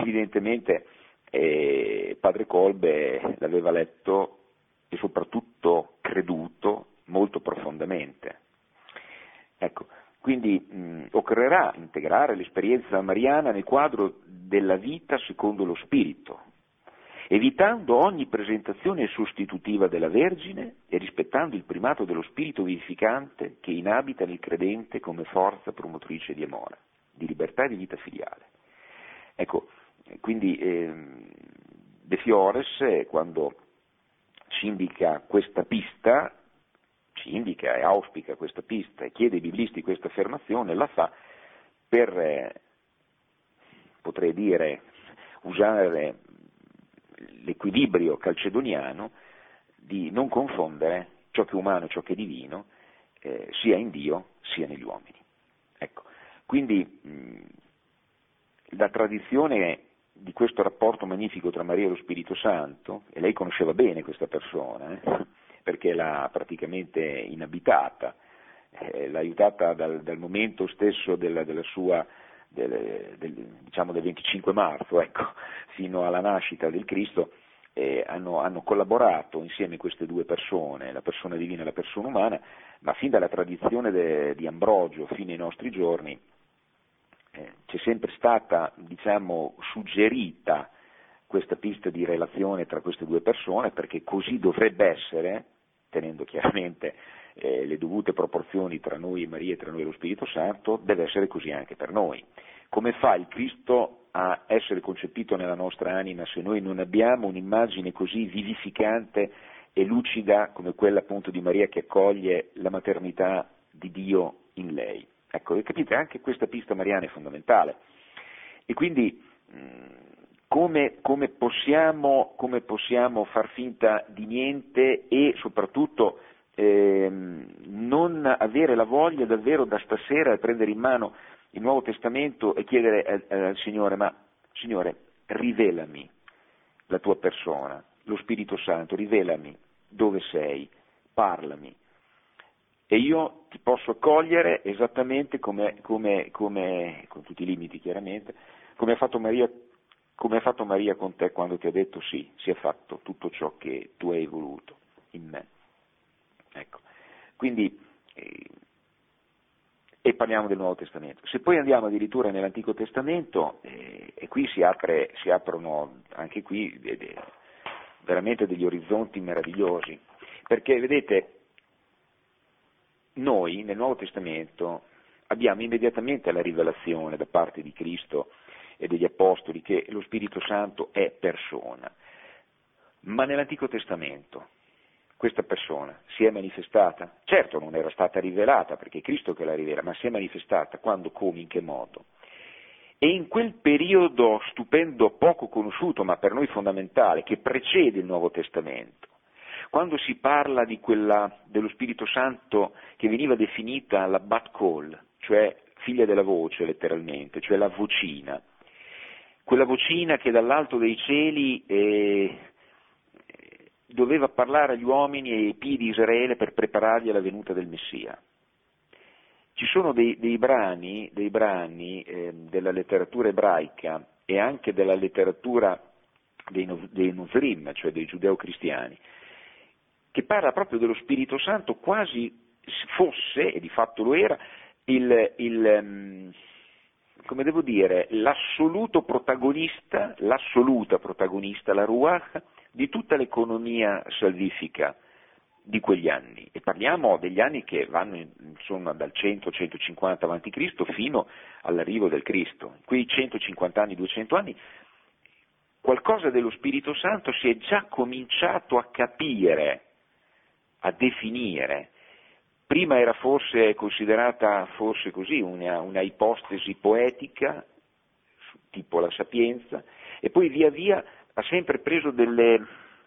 padre Kolbe l'aveva letto e soprattutto creduto molto profondamente. Ecco, quindi occorrerà integrare l'esperienza mariana nel quadro della vita secondo lo Spirito, evitando ogni presentazione sostitutiva della Vergine e rispettando il primato dello Spirito vivificante che inabita nel credente come forza promotrice di amore, di libertà e di vita filiale. Ecco, quindi De Fiores, quando ci indica questa pista, ci indica e auspica questa pista e chiede ai biblisti questa affermazione, la fa per, potrei dire, usare l'equilibrio calcedoniano di non confondere ciò che è umano e ciò che è divino, sia in Dio sia negli uomini. Ecco, quindi la tradizione di questo rapporto magnifico tra Maria e lo Spirito Santo, e lei conosceva bene questa persona, perché l'ha praticamente inabitata, l'ha aiutata dal momento stesso del 25 marzo, ecco, fino alla nascita del Cristo, hanno collaborato insieme queste due persone, la persona divina e la persona umana, ma fin dalla tradizione di Ambrogio fino ai nostri giorni c'è sempre stata, suggerita questa pista di relazione tra queste due persone, perché così dovrebbe essere, tenendo chiaramente le dovute proporzioni tra noi e Maria e tra noi e lo Spirito Santo, deve essere così anche per noi. Come fa il Cristo a essere concepito nella nostra anima se noi non abbiamo un'immagine così vivificante e lucida come quella appunto di Maria che accoglie la maternità di Dio in lei? Ecco, capite, anche questa pista mariana è fondamentale. E quindi come possiamo far finta di niente e soprattutto non avere la voglia davvero da stasera di prendere in mano il Nuovo Testamento e chiedere al Signore, ma Signore, rivelami la tua persona, lo Spirito Santo, rivelami dove sei, parlami. E io ti posso accogliere esattamente come con tutti i limiti chiaramente, come ha fatto Maria con te quando ti ha detto sì, sia fatto tutto ciò che tu hai voluto in me. Ecco, quindi, e parliamo del Nuovo Testamento. Se poi andiamo addirittura nell'Antico Testamento, e qui si aprono anche qui veramente degli orizzonti meravigliosi, perché vedete, noi nel Nuovo Testamento abbiamo immediatamente la rivelazione da parte di Cristo e degli Apostoli che lo Spirito Santo è persona, ma nell'Antico Testamento questa persona si è manifestata? Certo non era stata rivelata perché è Cristo che la rivela, ma si è manifestata quando, come, in che modo? E in quel periodo stupendo, poco conosciuto, ma per noi fondamentale, che precede il Nuovo Testamento, quando si parla dello Spirito Santo che veniva definita la Bat Call, cioè figlia della voce letteralmente, cioè la vocina, quella vocina che dall'alto dei cieli doveva parlare agli uomini e ai pii di Israele per prepararli alla venuta del Messia. Ci sono dei brani della letteratura ebraica e anche della letteratura dei Nuzrim, cioè dei giudeo-cristiani, che parla proprio dello Spirito Santo quasi fosse, e di fatto lo era, come devo dire, l'assoluta protagonista, la Ruach, di tutta l'economia salvifica di quegli anni. E parliamo degli anni che vanno insomma dal 100-150 a.C. fino all'arrivo del Cristo. Quei 150 anni, 200 anni, qualcosa dello Spirito Santo si è già cominciato a capire, a definire. Prima era forse considerata così una ipostesi poetica, tipo la Sapienza, e poi via via ha sempre preso delle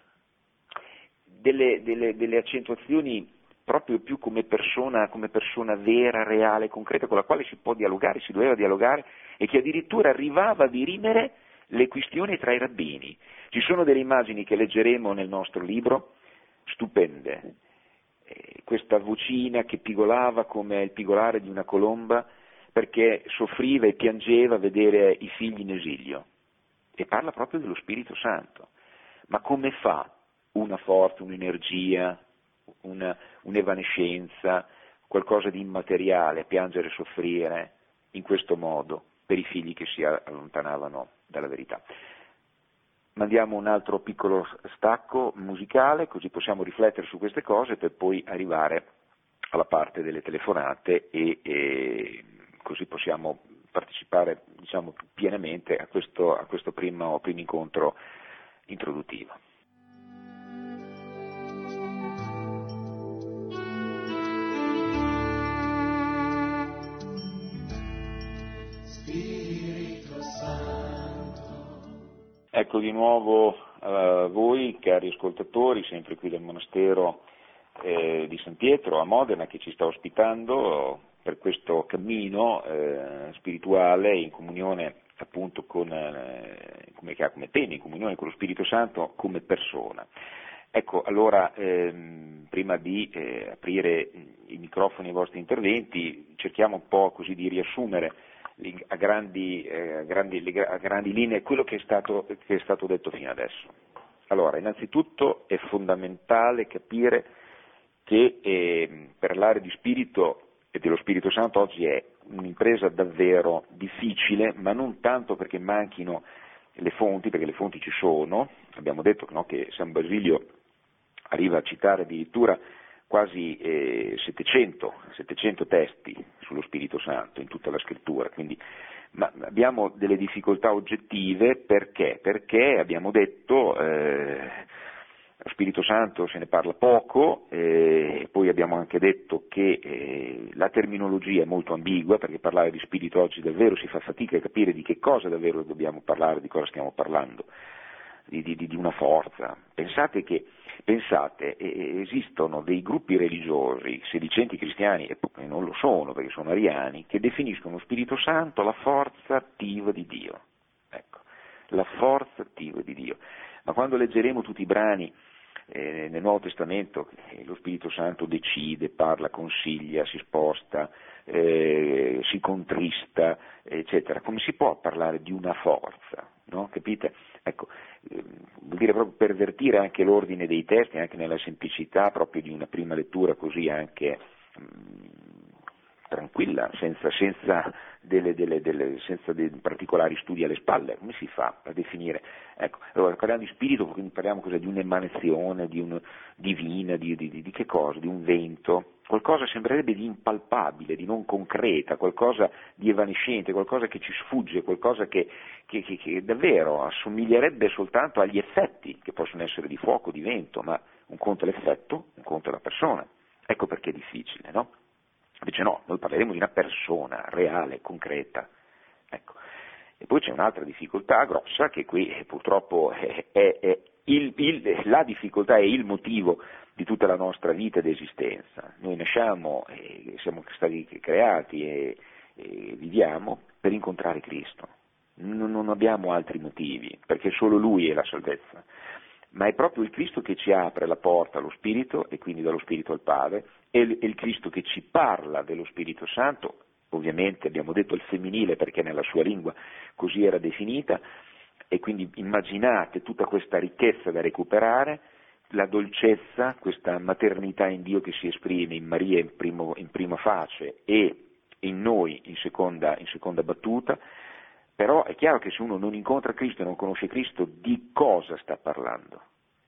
accentuazioni proprio più come persona vera, reale, concreta, con la quale si può dialogare, si doveva dialogare, e che addirittura arrivava a dirimere le questioni tra i rabbini. Ci sono delle immagini che leggeremo nel nostro libro, stupende. Questa vocina che pigolava come il pigolare di una colomba perché soffriva e piangeva a vedere i figli in esilio, e parla proprio dello Spirito Santo. Ma come fa una forza, un'energia, un'evanescenza, qualcosa di immateriale a piangere e soffrire in questo modo per i figli che si allontanavano dalla verità? Mandiamo un altro piccolo stacco musicale, così possiamo riflettere su queste cose per poi arrivare alla parte delle telefonate e così possiamo partecipare, diciamo, pienamente a questo primo incontro introduttivo. Ecco di nuovo a voi, cari ascoltatori, sempre qui del monastero di San Pietro a Modena, che ci sta ospitando per questo cammino spirituale in comunione appunto come tema, in comunione con lo Spirito Santo come persona. Ecco, allora prima di aprire i microfoni ai vostri interventi, cerchiamo un po' così di riassumere a grandi linee quello che è stato detto fino adesso. Allora, innanzitutto è fondamentale capire che parlare di spirito e dello Spirito Santo oggi è un'impresa davvero difficile, ma non tanto perché manchino le fonti, perché le fonti ci sono, abbiamo detto, no, che San Basilio arriva a citare addirittura quasi 700 testi sullo Spirito Santo in tutta la scrittura, quindi ma abbiamo delle difficoltà oggettive perché abbiamo detto lo Spirito Santo se ne parla poco, poi abbiamo anche detto che la terminologia è molto ambigua, perché parlare di spirito oggi davvero si fa fatica a capire di che cosa davvero dobbiamo parlare, di cosa stiamo parlando, di una forza. Pensate, esistono dei gruppi religiosi, sedicenti cristiani, e non lo sono perché sono ariani, che definiscono lo Spirito Santo la forza attiva di Dio. Ecco, la forza attiva di Dio. Ma quando leggeremo tutti i brani nel Nuovo Testamento, lo Spirito Santo decide, parla, consiglia, si sposta, si contrista, eccetera, come si può parlare di una forza? No? Capite? Ecco, vuol dire proprio pervertire anche l'ordine dei testi, anche nella semplicità proprio di una prima lettura così anche tranquilla, senza dei particolari studi alle spalle. Come si fa a definire? Ecco, allora parliamo di spirito, quindi parliamo di un'emanazione, divina, di che cosa? Di un vento, qualcosa sembrerebbe di impalpabile, di non concreta, qualcosa di evanescente, qualcosa che ci sfugge, qualcosa che davvero assomiglierebbe soltanto agli effetti che possono essere di fuoco, di vento, ma un conto è l'effetto, un conto è la persona. Ecco perché è difficile, no? Invece no, noi parleremo di una persona reale, concreta. Ecco. E poi c'è un'altra difficoltà grossa, che qui purtroppo la difficoltà è il motivo di tutta la nostra vita ed esistenza. Noi nasciamo, siamo stati creati e viviamo per incontrare Cristo. Non abbiamo altri motivi, perché solo Lui è la salvezza. Ma è proprio il Cristo che ci apre la porta allo Spirito e quindi dallo Spirito al Padre, è il Cristo che ci parla dello Spirito Santo, ovviamente abbiamo detto il femminile perché nella sua lingua così era definita, e quindi immaginate tutta questa ricchezza da recuperare, la dolcezza, questa maternità in Dio che si esprime in Maria in prima face e in noi in seconda battuta. Però è chiaro che se uno non incontra Cristo e non conosce Cristo, di cosa sta parlando?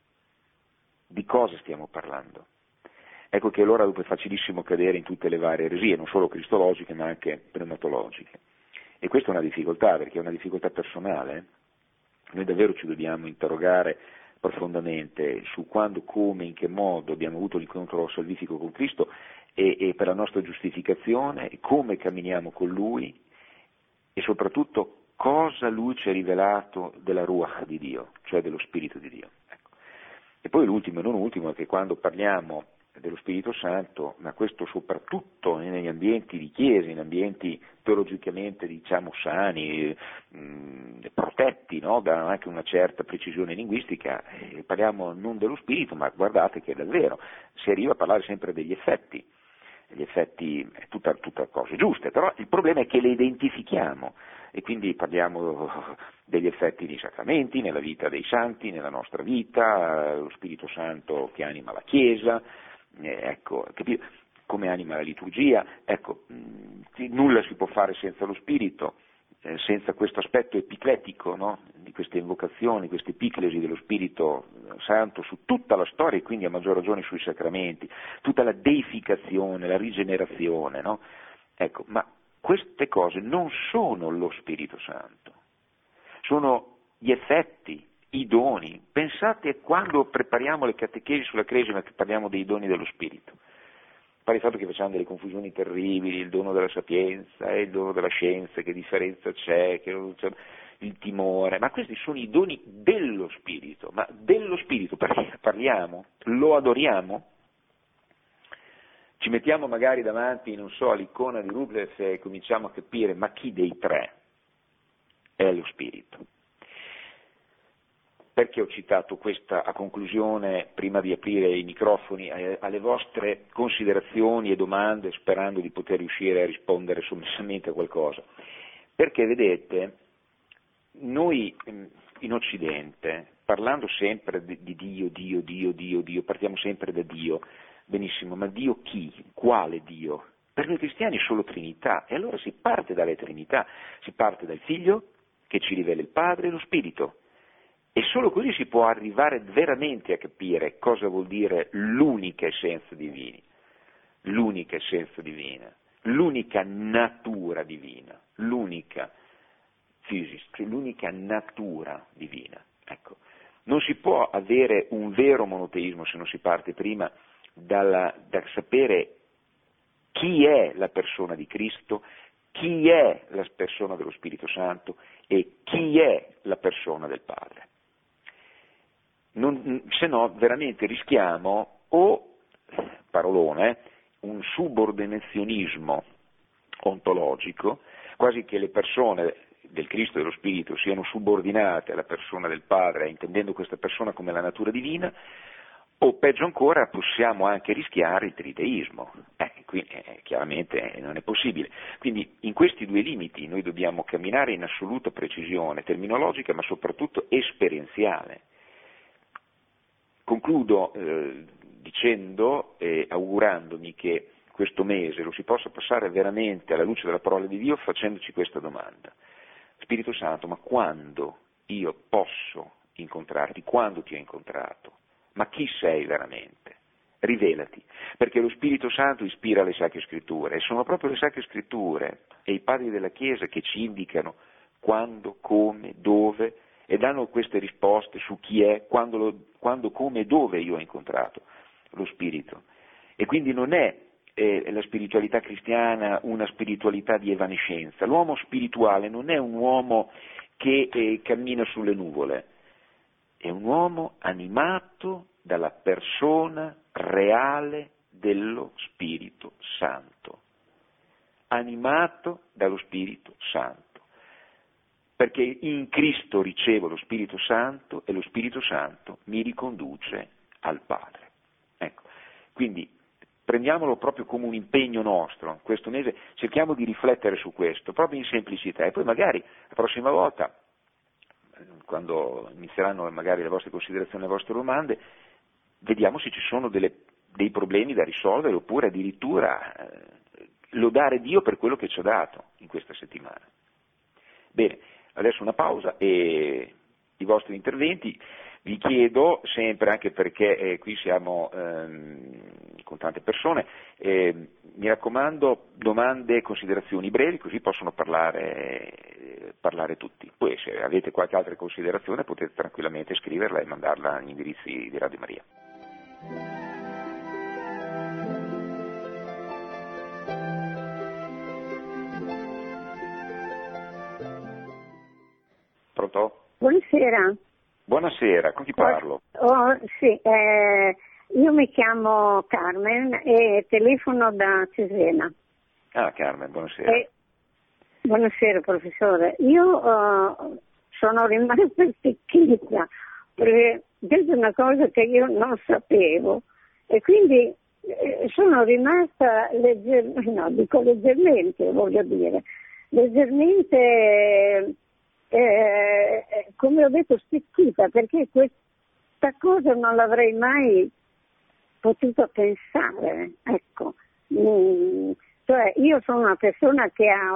Di cosa stiamo parlando? Ecco che allora dopo è facilissimo cadere in tutte le varie eresie, non solo cristologiche ma anche pneumatologiche. E questa è una difficoltà, perché è una difficoltà personale. Noi davvero ci dobbiamo interrogare profondamente su quando, come, in che modo abbiamo avuto l'incontro salvifico con Cristo e per la nostra giustificazione, come camminiamo con Lui e soprattutto cosa Lui ci ha rivelato della Ruach di Dio, cioè dello Spirito di Dio. Ecco. E poi l'ultimo e non ultimo è che quando parliamo dello Spirito Santo, ma questo soprattutto negli ambienti di chiesa, in ambienti teologicamente diciamo sani, protetti, no? Da anche una certa precisione linguistica, parliamo non dello Spirito, ma guardate che davvero si arriva a parlare sempre degli effetti. Gli effetti, tutta cose giuste, però il problema è che le identifichiamo e quindi parliamo degli effetti dei sacramenti, nella vita dei santi, nella nostra vita, lo Spirito Santo che anima la Chiesa, ecco, come anima la liturgia, ecco, nulla si può fare senza lo Spirito, senza questo aspetto epicletico, no? Di queste invocazioni, queste epiclesi dello Spirito Santo su tutta la storia e quindi a maggior ragione sui sacramenti, tutta la deificazione, la rigenerazione, no? Ecco, ma queste cose non sono lo Spirito Santo, sono gli effetti, i doni. Pensate quando prepariamo le catechesi sulla Cresima che parliamo dei doni dello Spirito. Pare il fatto che facciamo delle confusioni terribili, il dono della sapienza e il dono della scienza, che differenza c'è, il timore, ma questi sono i doni dello Spirito, ma dello Spirito parliamo, lo adoriamo, ci mettiamo magari davanti, non so, all'icona di Rublev e cominciamo a capire, ma chi dei tre è lo Spirito? Perché ho citato questa a conclusione, prima di aprire i microfoni, alle vostre considerazioni e domande, sperando di poter riuscire a rispondere sommessamente a qualcosa? Perché vedete, noi in Occidente, parlando sempre di Dio, partiamo sempre da Dio, benissimo, ma Dio chi? Quale Dio? Per noi cristiani è solo Trinità, e allora si parte dalle Trinità, si parte dal Figlio, che ci rivela il Padre e lo Spirito. E solo così si può arrivare veramente a capire cosa vuol dire l'unica essenza divina, l'unica essenza divina, l'unica natura divina, l'unica physis, cioè l'unica natura divina. Ecco. Non si può avere un vero monoteismo se non si parte prima da sapere chi è la persona di Cristo, chi è la persona dello Spirito Santo e chi è la persona del Padre. Se no veramente rischiamo parolone, un subordinazionismo ontologico, quasi che le persone del Cristo e dello Spirito siano subordinate alla persona del Padre, intendendo questa persona come la natura divina, o peggio ancora possiamo anche rischiare il triteismo. Qui chiaramente non è possibile. Quindi in questi due limiti noi dobbiamo camminare in assoluta precisione terminologica, ma soprattutto esperienziale. Concludo dicendo e augurandomi che questo mese lo si possa passare veramente alla luce della parola di Dio facendoci questa domanda. Spirito Santo, ma quando io posso incontrarti? Quando ti ho incontrato? Ma chi sei veramente? Rivelati, perché lo Spirito Santo ispira le Sacre Scritture e sono proprio le Sacre Scritture e i padri della Chiesa che ci indicano quando, come, dove e danno queste risposte su chi è, quando, come e dove io ho incontrato lo Spirito. E quindi non è la spiritualità cristiana una spiritualità di evanescenza. L'uomo spirituale non è un uomo che cammina sulle nuvole, è un uomo animato dalla persona reale dello Spirito Santo, animato dallo Spirito Santo. Perché in Cristo ricevo lo Spirito Santo e lo Spirito Santo mi riconduce al Padre. Ecco, quindi prendiamolo proprio come un impegno nostro, questo mese cerchiamo di riflettere su questo, proprio in semplicità, e poi magari la prossima volta, quando inizieranno magari le vostre considerazioni, le vostre domande, vediamo se ci sono dei problemi da risolvere, oppure addirittura lodare Dio per quello che ci ha dato in questa settimana. Bene. Adesso una pausa e i vostri interventi. Vi chiedo sempre, anche perché qui siamo con tante persone, mi raccomando domande e considerazioni brevi, così possono parlare tutti. Poi se avete qualche altra considerazione potete tranquillamente scriverla e mandarla agli indirizzi di Radio Maria. Pronto? Buonasera. Buonasera, con chi parlo? Sì, io mi chiamo Carmen e telefono da Cesena. Ah, Carmen, buonasera. Buonasera professore. Io sono rimasta stecchita perché questa è una cosa che io non sapevo e quindi sono rimasta leggermente, voglio dire, leggermente come ho detto stecchita, perché questa cosa non l'avrei mai potuto pensare, ecco. Cioè io sono una persona che ha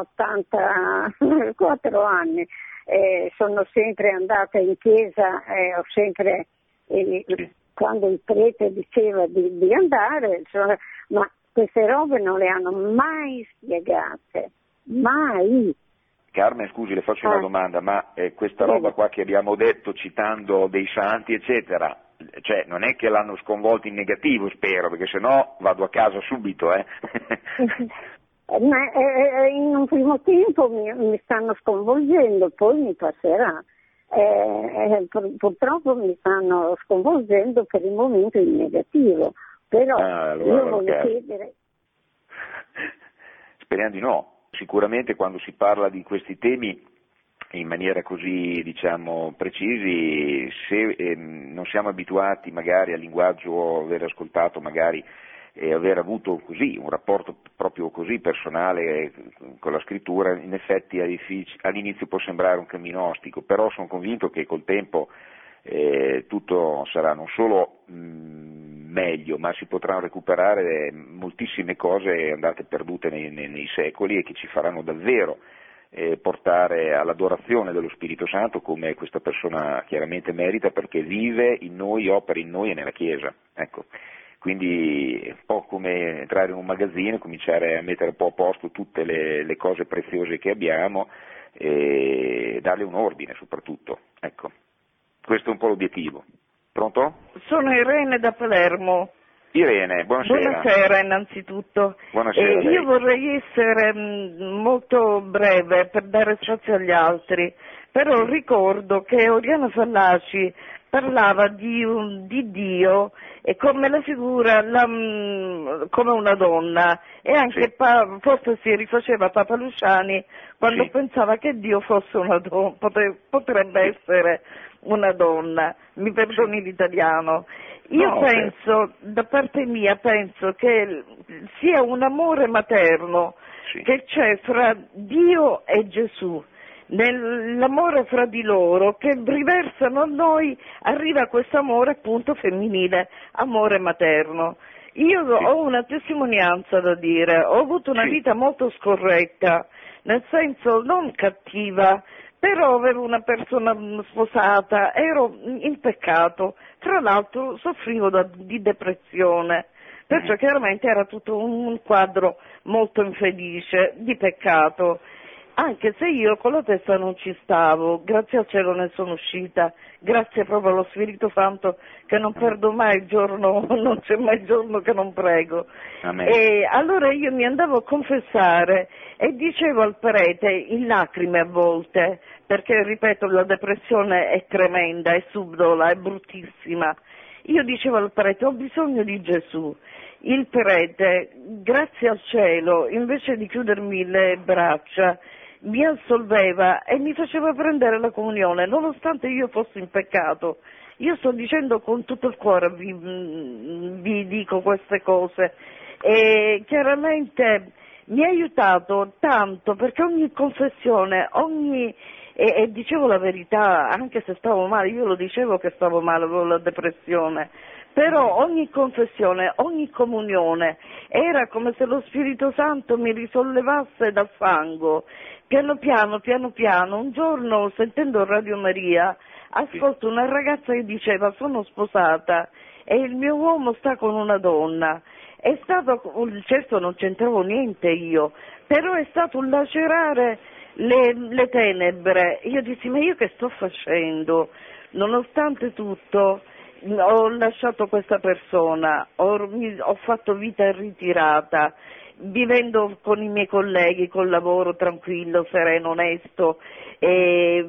84 anni, sono sempre andata in chiesa, ho sempre, quando il prete diceva di andare, ma queste robe non le hanno mai spiegate, mai. Carmen, scusi, le faccio una domanda, ma questa roba qua che abbiamo detto citando dei santi, eccetera, cioè non è che l'hanno sconvolto in negativo, spero, perché sennò vado a casa subito, Ma in un primo tempo mi stanno sconvolgendo, poi mi passerà. Purtroppo mi stanno sconvolgendo per il momento in negativo, però allora, io voglio chiedere... Speriamo di no. Sicuramente quando si parla di questi temi in maniera così, diciamo, precisi, se non siamo abituati magari al linguaggio, aver ascoltato magari e aver avuto così un rapporto proprio così personale con la scrittura, in effetti all'inizio può sembrare un cammino ostico, però sono convinto che col tempo tutto sarà non solo meglio, ma si potranno recuperare moltissime cose andate perdute nei secoli e che ci faranno davvero portare all'adorazione dello Spirito Santo, come questa persona chiaramente merita, perché vive in noi, opera in noi e nella Chiesa. Ecco. Quindi è un po' come entrare in un magazzino e cominciare a mettere un po' a posto tutte le cose preziose che abbiamo e darle un ordine soprattutto. Ecco. Questo è un po' l'obiettivo. Pronto? Sono Irene da Palermo. Irene, buonasera. Buonasera innanzitutto. Buonasera. Io vorrei essere molto breve per dare spazio agli altri, però ricordo che Oriana Fallaci parlava di Dio e come la figura come una donna, e anche Sì. forse si rifaceva a Papa Luciani quando Sì. pensava che Dio fosse una donna, potrebbe essere una donna, mi perdoni l'italiano. Io No, penso, da parte mia, penso che sia un amore materno Sì. che c'è fra Dio e Gesù, nell'amore fra di loro, che riversano a noi, arriva questo amore appunto femminile, amore materno. Io ho una testimonianza da dire, ho avuto una Sì. vita molto scorretta, nel senso non cattiva, però avevo una persona sposata, ero in peccato, tra l'altro soffrivo di depressione, perciò chiaramente era tutto un quadro molto infelice, di peccato, anche se io con la testa non ci stavo, grazie al cielo ne sono uscita, grazie proprio allo Spirito Santo che non perdo mai il giorno, non c'è mai il giorno che non prego. Amen. E allora io mi andavo a confessare e dicevo al prete, in lacrime a volte, perché ripeto la depressione è tremenda, è subdola, è bruttissima. Io dicevo al prete, ho bisogno di Gesù. Il prete, grazie al cielo, invece di chiudermi le braccia, mi assolveva e mi faceva prendere la comunione, nonostante io fossi in peccato. Io sto dicendo con tutto il cuore, vi dico queste cose, e chiaramente mi ha aiutato tanto, perché ogni confessione, e dicevo la verità, anche se stavo male, io lo dicevo che stavo male, avevo la depressione, però ogni confessione, ogni comunione era come se lo Spirito Santo mi risollevasse dal fango. Piano piano, un giorno sentendo Radio Maria, ascolto una ragazza che diceva sono sposata e il mio uomo sta con una donna. È stato, certo non c'entravo niente io, però è stato un lacerare le tenebre. Io dissi, ma io che sto facendo? Nonostante tutto ho lasciato questa persona, ho fatto vita ritirata, vivendo con i miei colleghi, col lavoro tranquillo, sereno, onesto, e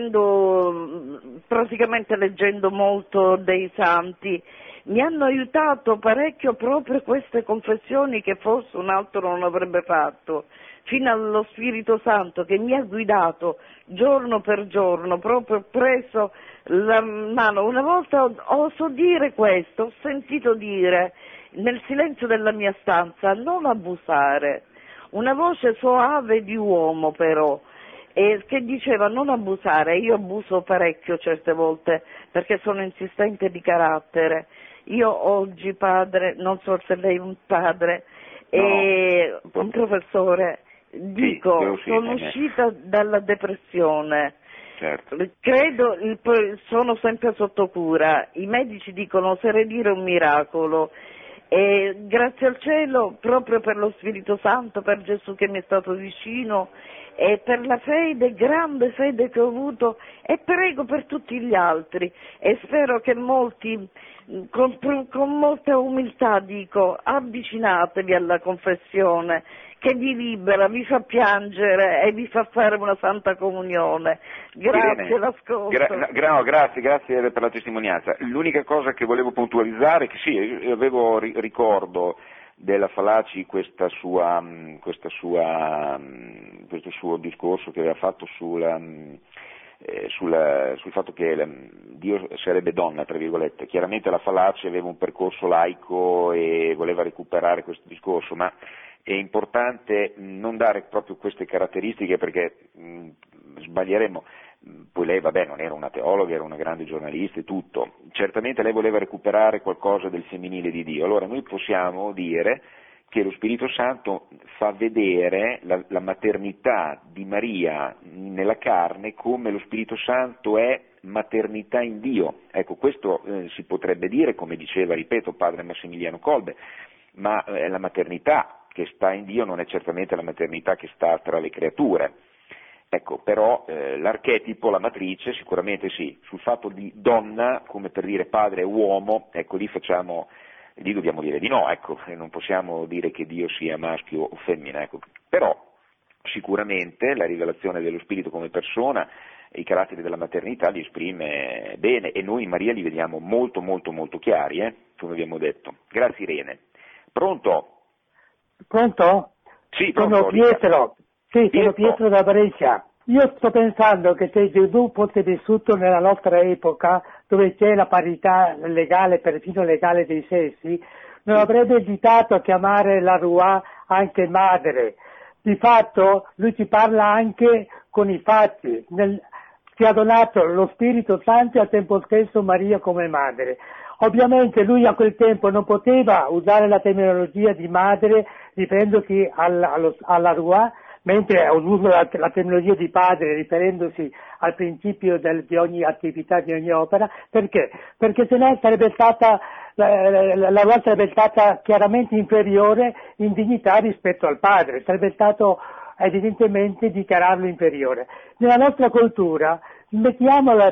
vivendo praticamente leggendo molto dei santi. Mi hanno aiutato parecchio proprio queste confessioni che forse un altro non avrebbe fatto, fino allo Spirito Santo che mi ha guidato giorno per giorno, proprio preso la mano. Una volta oso dire questo, ho sentito dire nel silenzio della mia stanza, non abusare, una voce soave di uomo però, che diceva non abusare. Io abuso parecchio certe volte perché sono insistente di carattere. Io oggi padre, non so se lei è un padre, e un professore, dico, sono uscita dalla depressione. Certo. Credo, sono sempre sotto cura, i medici dicono oserei dire un miracolo, e grazie al cielo, proprio per lo Spirito Santo, per Gesù che mi è stato vicino e per la fede, grande fede che ho avuto, e prego per tutti gli altri e spero che molti, con molta umiltà dico, avvicinatevi alla confessione che vi libera, vi fa piangere e vi fa fare una santa comunione. Grazie, Irene, l'ascolto. Grazie per la testimonianza. L'unica cosa che volevo puntualizzare è che sì, io avevo ricordo della Fallaci questo suo discorso che aveva fatto sul fatto che Dio sarebbe donna, tra virgolette. Chiaramente la Fallaci aveva un percorso laico e voleva recuperare questo discorso, ma è importante non dare proprio queste caratteristiche perché sbaglieremmo. Poi lei, vabbè, non era una teologa, era una grande giornalista e tutto. Certamente lei voleva recuperare qualcosa del femminile di Dio. Allora noi possiamo dire che lo Spirito Santo fa vedere la maternità di Maria nella carne come lo Spirito Santo è maternità in Dio. Ecco, questo si potrebbe dire, come diceva, ripeto, padre Massimiliano Kolbe, ma la maternità che sta in Dio non è certamente la maternità che sta tra le creature. Ecco, però l'archetipo, la matrice, sicuramente sì. Sul fatto di donna, come per dire padre e uomo, ecco, lì dobbiamo dire di no, ecco, non possiamo dire che Dio sia maschio o femmina, ecco. Però sicuramente la rivelazione dello Spirito come persona, i caratteri della maternità li esprime bene, e noi in Maria li vediamo molto molto molto chiari, come abbiamo detto. Grazie Irene. Pronto? Pronto? Sì, pronto. Sono Pietro. Sì, sono Pietro da Brescia. Io sto pensando che se Gesù fosse vissuto nella nostra epoca, dove c'è la parità legale, perfino legale dei sessi, non avrebbe esitato a chiamare la Rua anche madre. Di fatto lui ci parla anche con i fatti, ci ha donato lo Spirito Santo e al tempo stesso Maria come madre. Ovviamente lui a quel tempo non poteva usare la terminologia di madre riferendosi alla Rua, mentre uso la terminologia di padre riferendosi al principio di ogni attività, di ogni opera. Perché? Perché se no sarebbe stata la Rua sarebbe stata chiaramente inferiore in dignità rispetto al padre, sarebbe stato evidentemente dichiararlo inferiore. Nella nostra cultura smettiamola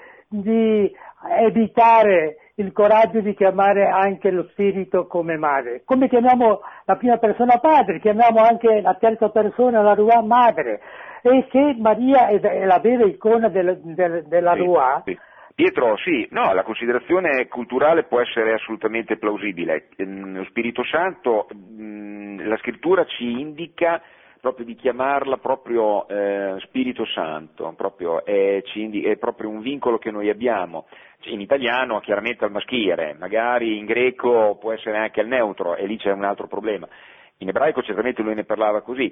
di evitare il coraggio di chiamare anche lo spirito come madre. Come chiamiamo la prima persona padre, chiamiamo anche la terza persona, la Rua, madre. E se Maria è la vera icona della Rua... Sì. Pietro, sì, no, la considerazione culturale può essere assolutamente plausibile. Lo Spirito Santo, la scrittura ci indica proprio di chiamarla proprio Spirito Santo, è proprio un vincolo che noi abbiamo. In italiano chiaramente al maschile, magari in greco può essere anche al neutro, e lì c'è un altro problema. In ebraico certamente lui ne parlava così.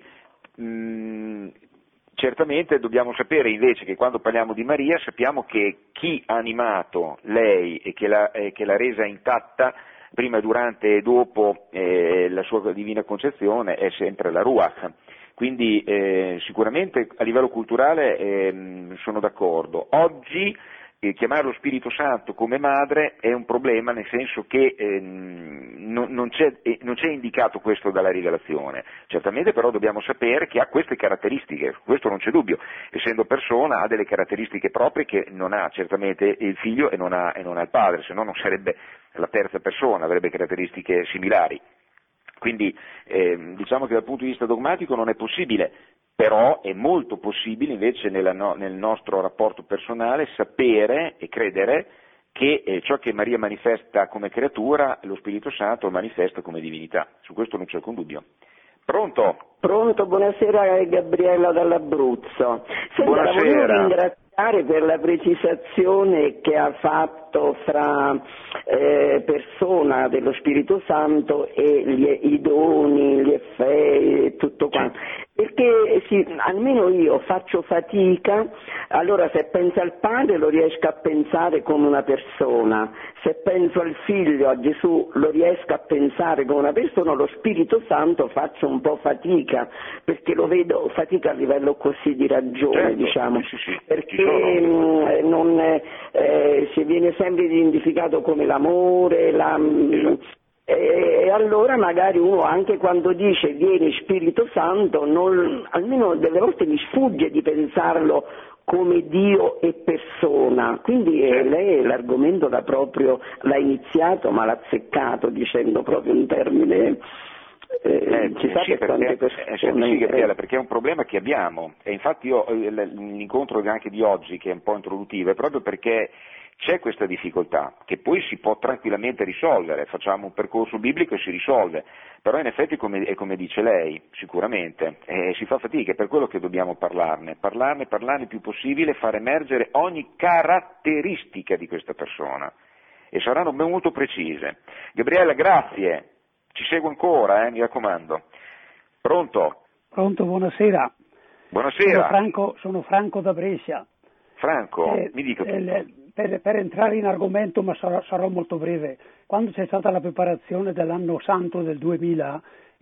Certamente dobbiamo sapere invece che quando parliamo di Maria sappiamo che chi ha animato lei e che l'ha resa intatta prima, durante e dopo la sua divina concezione è sempre la Ruach. Quindi sicuramente a livello culturale sono d'accordo. Oggi chiamare lo Spirito Santo come madre è un problema, nel senso che non c'è indicato questo dalla rivelazione. Certamente però dobbiamo sapere che ha queste caratteristiche, questo non c'è dubbio, essendo persona ha delle caratteristiche proprie che non ha certamente il figlio e non ha il padre, se no non sarebbe la terza persona, avrebbe caratteristiche similari. Quindi diciamo che dal punto di vista dogmatico non è possibile, però è molto possibile invece nel nostro rapporto personale sapere e credere che ciò che Maria manifesta come creatura, lo Spirito Santo lo manifesta come divinità. Su questo non c'è alcun dubbio. Pronto? Pronto, buonasera, Gabriella dall'Abruzzo. Buonasera. La volevo ringraziare per la precisazione che ha fatto fra persona dello Spirito Santo e i doni, gli effetti e tutto quanto. Perché almeno io faccio fatica, allora se penso al padre lo riesco a pensare come una persona, se penso al figlio, a Gesù, lo riesco a pensare come una persona, lo Spirito Santo faccio un po' fatica, perché lo vedo fatica a livello così di ragione, certo, diciamo, sì, perché si viene sempre identificato come l'amore, e allora magari uno anche quando dice vieni Spirito Santo, almeno delle volte mi sfugge di pensarlo come Dio e persona, quindi lei l'argomento l'ha iniziato ma l'ha azzeccato dicendo proprio un termine. Ci sa sì, per tante persone. Sì, Gabriella, perché è un problema che abbiamo, e infatti io l'incontro anche di oggi, che è un po' introduttivo, è proprio perché c'è questa difficoltà, che poi si può tranquillamente risolvere, facciamo un percorso biblico e si risolve, però in effetti è come dice lei, sicuramente, si fa fatica, è per quello che dobbiamo parlarne il più possibile, far emergere ogni caratteristica di questa persona, e saranno molto precise. Gabriella, grazie. Ci seguo ancora, mi raccomando. Pronto? Pronto, buonasera. Buonasera. Sono Franco da Brescia. Franco, mi dica tutto. Per entrare in argomento, ma sarò molto breve, quando c'è stata la preparazione dell'anno santo del 2000,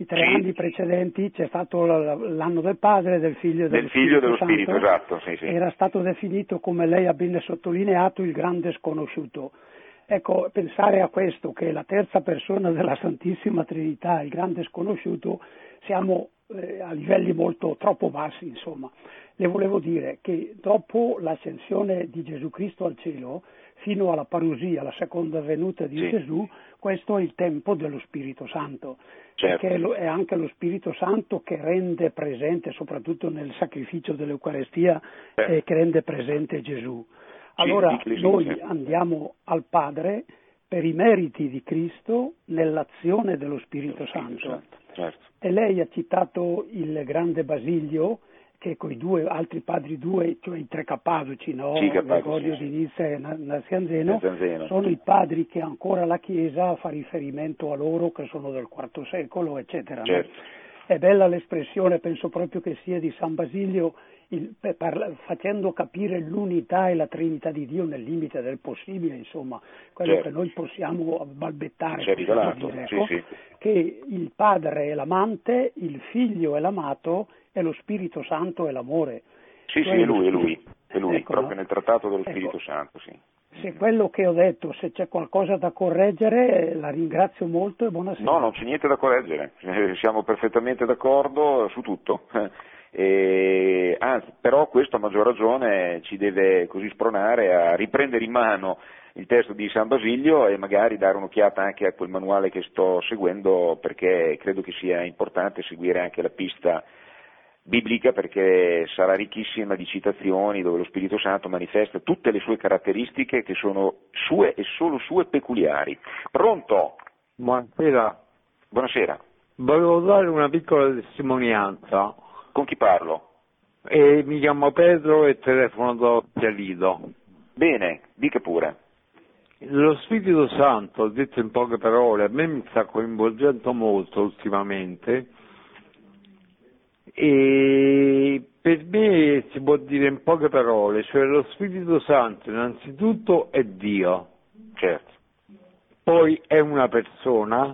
i 3 anni precedenti c'è stato l'anno del Padre, del Figlio e dello Spirito, esatto, sì. Era stato definito, come lei ha ben sottolineato, il grande sconosciuto. Ecco, pensare a questo, che la terza persona della Santissima Trinità, il grande sconosciuto, siamo a livelli troppo bassi, insomma. Le volevo dire che dopo l'ascensione di Gesù Cristo al cielo, fino alla parusia, la seconda venuta di Gesù, questo è il tempo dello Spirito Santo, perché è anche lo Spirito Santo che rende presente, soprattutto nel sacrificio dell'Eucarestia, che rende presente Gesù. Allora noi andiamo al Padre per i meriti di Cristo nell'azione dello Spirito Santo. Certo. E lei ha citato il grande Basilio, che con i 2 altri padri, cioè i 3 Cappadoci, Gregorio di Nizza e Nazianzeno, sono i padri che ancora la Chiesa fa riferimento a loro, che sono del IV secolo, eccetera. Certo. È bella l'espressione, penso proprio che sia di San Basilio, facendo capire l'unità e la Trinità di Dio nel limite del possibile, insomma, quello che noi possiamo balbettare, che il Padre è l'amante, il Figlio è l'amato e lo Spirito Santo è l'amore. Sì, è lui, ecco, proprio nel Trattato dello Spirito Santo, sì. Se quello che ho detto, se c'è qualcosa da correggere, la ringrazio molto e buonasera. No, non c'è niente da correggere, siamo perfettamente d'accordo su tutto. Anzi, però questo a maggior ragione ci deve così spronare a riprendere in mano il testo di San Basilio e magari dare un'occhiata anche a quel manuale che sto seguendo, perché credo che sia importante seguire anche la pista biblica, perché sarà ricchissima di citazioni dove lo Spirito Santo manifesta tutte le sue caratteristiche che sono sue e solo sue peculiari. Pronto? Buonasera. Buonasera. Volevo dare una piccola testimonianza. Con chi parlo? Mi chiamo Pedro e telefono da Occhialido. Bene, dica pure. Lo Spirito Santo, detto in poche parole, a me mi sta coinvolgendo molto ultimamente e per me si può dire in poche parole, cioè lo Spirito Santo innanzitutto è Dio, certo, poi è una persona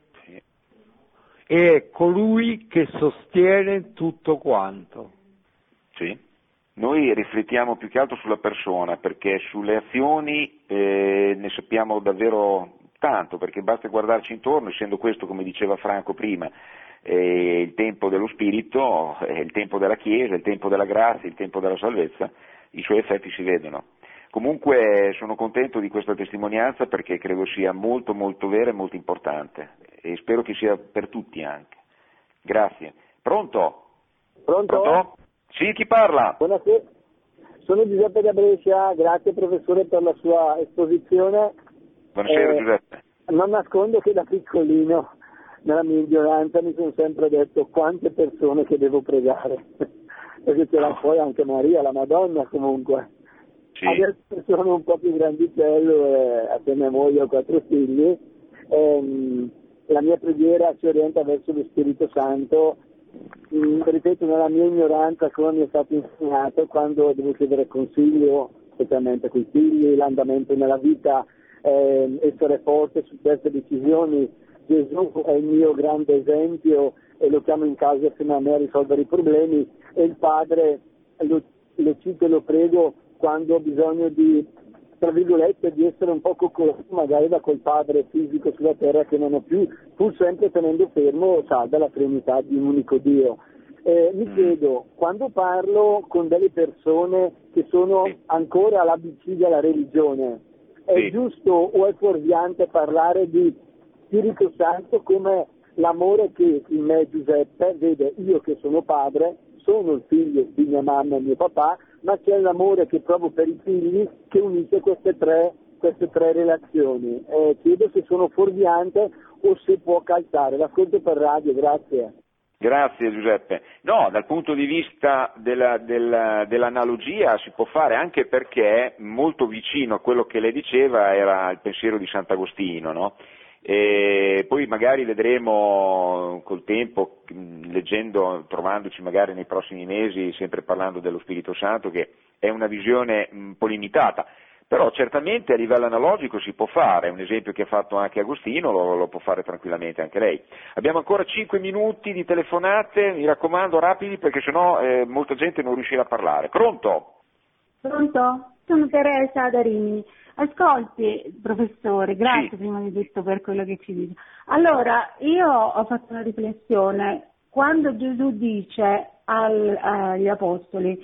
e è colui che sostiene tutto quanto. Sì. Noi riflettiamo più che altro sulla persona, perché sulle azioni ne sappiamo davvero tanto, perché basta guardarci intorno, essendo questo, come diceva Franco prima, il tempo dello Spirito, il tempo della Chiesa, il tempo della grazia, il tempo della salvezza, i suoi effetti si vedono. Comunque sono contento di questa testimonianza perché credo sia molto molto vera e molto importante e spero che sia per tutti anche. Grazie. Pronto? Pronto? Sì, chi parla? Buonasera, sono Giuseppe da Brescia, grazie professore per la sua esposizione. Buonasera Giuseppe. Non nascondo che da piccolino, nella mia ignoranza, mi sono sempre detto quante persone che devo pregare, perché c'era poi anche Maria, la Madonna comunque. Sì. Adesso sono un po' più grandicello, assieme a moglie ho 4 figli, la mia preghiera si orienta verso lo Spirito Santo. Ripeto, nella mia ignoranza, come mi è stato insegnato, quando devo chiedere consiglio, specialmente con i figli, l'andamento nella vita, essere forte su queste decisioni, Gesù è il mio grande esempio e lo chiamo in casa assieme a me a risolvere i problemi, e il Padre lo cito e lo prego quando ho bisogno di, tra virgolette, di essere un po' coccolato magari da quel padre fisico sulla terra che non ho più, pur sempre tenendo fermo salda la Trinità di un unico Dio. Mi chiedo, quando parlo con delle persone che sono ancora all'ABC della religione, è giusto o è fuorviante parlare di Spirito Santo come l'amore che in me Giuseppe vede io che sono padre, sono il figlio di mia mamma e mio papà, ma c'è l'amore che provo per i figli che unisce queste tre relazioni. Chiedo se sono fuorviante o se può calzare. L'ascolto per radio, grazie. Grazie Giuseppe. No, dal punto di vista dell'analogia si può fare, anche perché molto vicino a quello che lei diceva era il pensiero di Sant'Agostino, no? E poi magari vedremo col tempo, leggendo, trovandoci magari nei prossimi mesi, sempre parlando dello Spirito Santo, che è una visione un po' limitata, Però certamente a livello analogico si può fare, un esempio che ha fatto anche Agostino lo può fare tranquillamente anche lei. Abbiamo ancora 5 minuti di telefonate, mi raccomando rapidi perché sennò molta gente non riuscirà a parlare. Pronto? Pronto? Sono Teresa da Rimini. Ascolti, professore, grazie Sì. prima di tutto per quello che ci dice. Allora, io ho fatto una riflessione. Quando Gesù dice agli apostoli,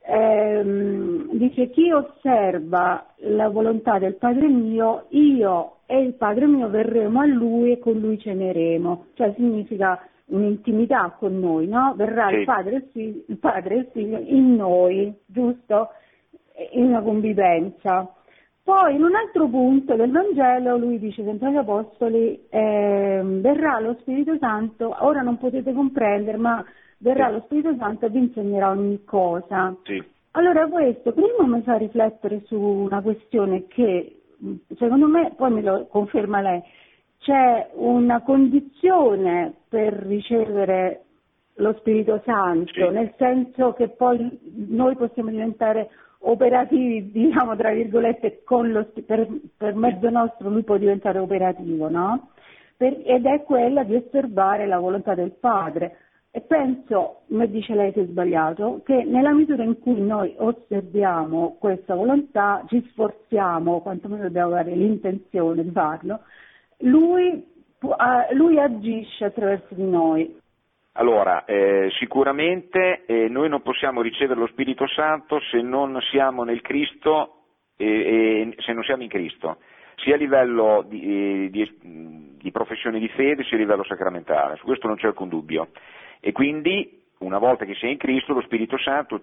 dice chi osserva la volontà del Padre mio, io e il Padre mio verremo a lui e con lui ceneremo. Cioè significa un'intimità con noi, no? Verrà Sì. il Padre e il Figlio in noi, giusto? In una convivenza. Poi in un altro punto del Vangelo lui dice sempre agli Apostoli verrà lo Spirito Santo, ora non potete comprendere, ma verrà lo Spirito Santo e vi insegnerà ogni cosa. Sì. Allora questo prima mi fa riflettere su una questione che secondo me, poi me lo conferma lei, c'è una condizione per ricevere lo Spirito Santo, Sì. nel senso che poi noi possiamo diventare operativi, diciamo tra virgolette, per mezzo nostro lui può diventare operativo, no? Ed è quella di osservare la volontà del Padre. E penso, come dice lei se è sbagliato, che nella misura in cui noi osserviamo questa volontà, ci sforziamo, quantomeno dobbiamo avere l'intenzione di farlo, lui agisce attraverso di noi. Allora, sicuramente noi non possiamo ricevere lo Spirito Santo se non siamo nel Cristo e se non siamo in Cristo, sia a livello di professione di fede sia a livello sacramentale, su questo non c'è alcun dubbio. E quindi, una volta che sei in Cristo, lo Spirito Santo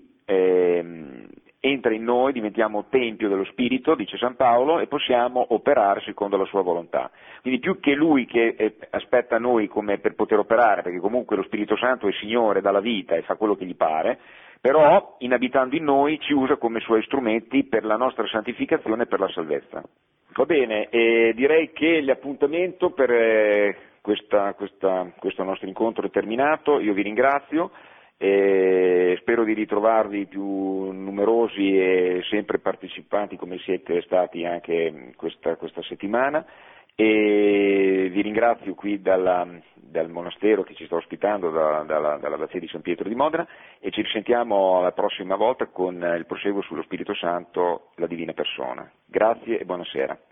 entra in noi, diventiamo tempio dello Spirito, dice San Paolo, e possiamo operare secondo la sua volontà. Quindi più che lui che aspetta noi come per poter operare, perché comunque lo Spirito Santo è Signore, dà la vita e fa quello che gli pare, però abitando in noi ci usa come suoi strumenti per la nostra santificazione e per la salvezza. Va bene, direi che l'appuntamento per questo nostro incontro è terminato, io vi ringrazio. Spero di ritrovarvi più numerosi e sempre partecipanti come siete stati anche questa settimana e vi ringrazio qui dal monastero che ci sta ospitando dall'Abbazia di San Pietro di Modena e ci risentiamo la prossima volta con il proseguo sullo Spirito Santo, la Divina Persona. Grazie e buonasera.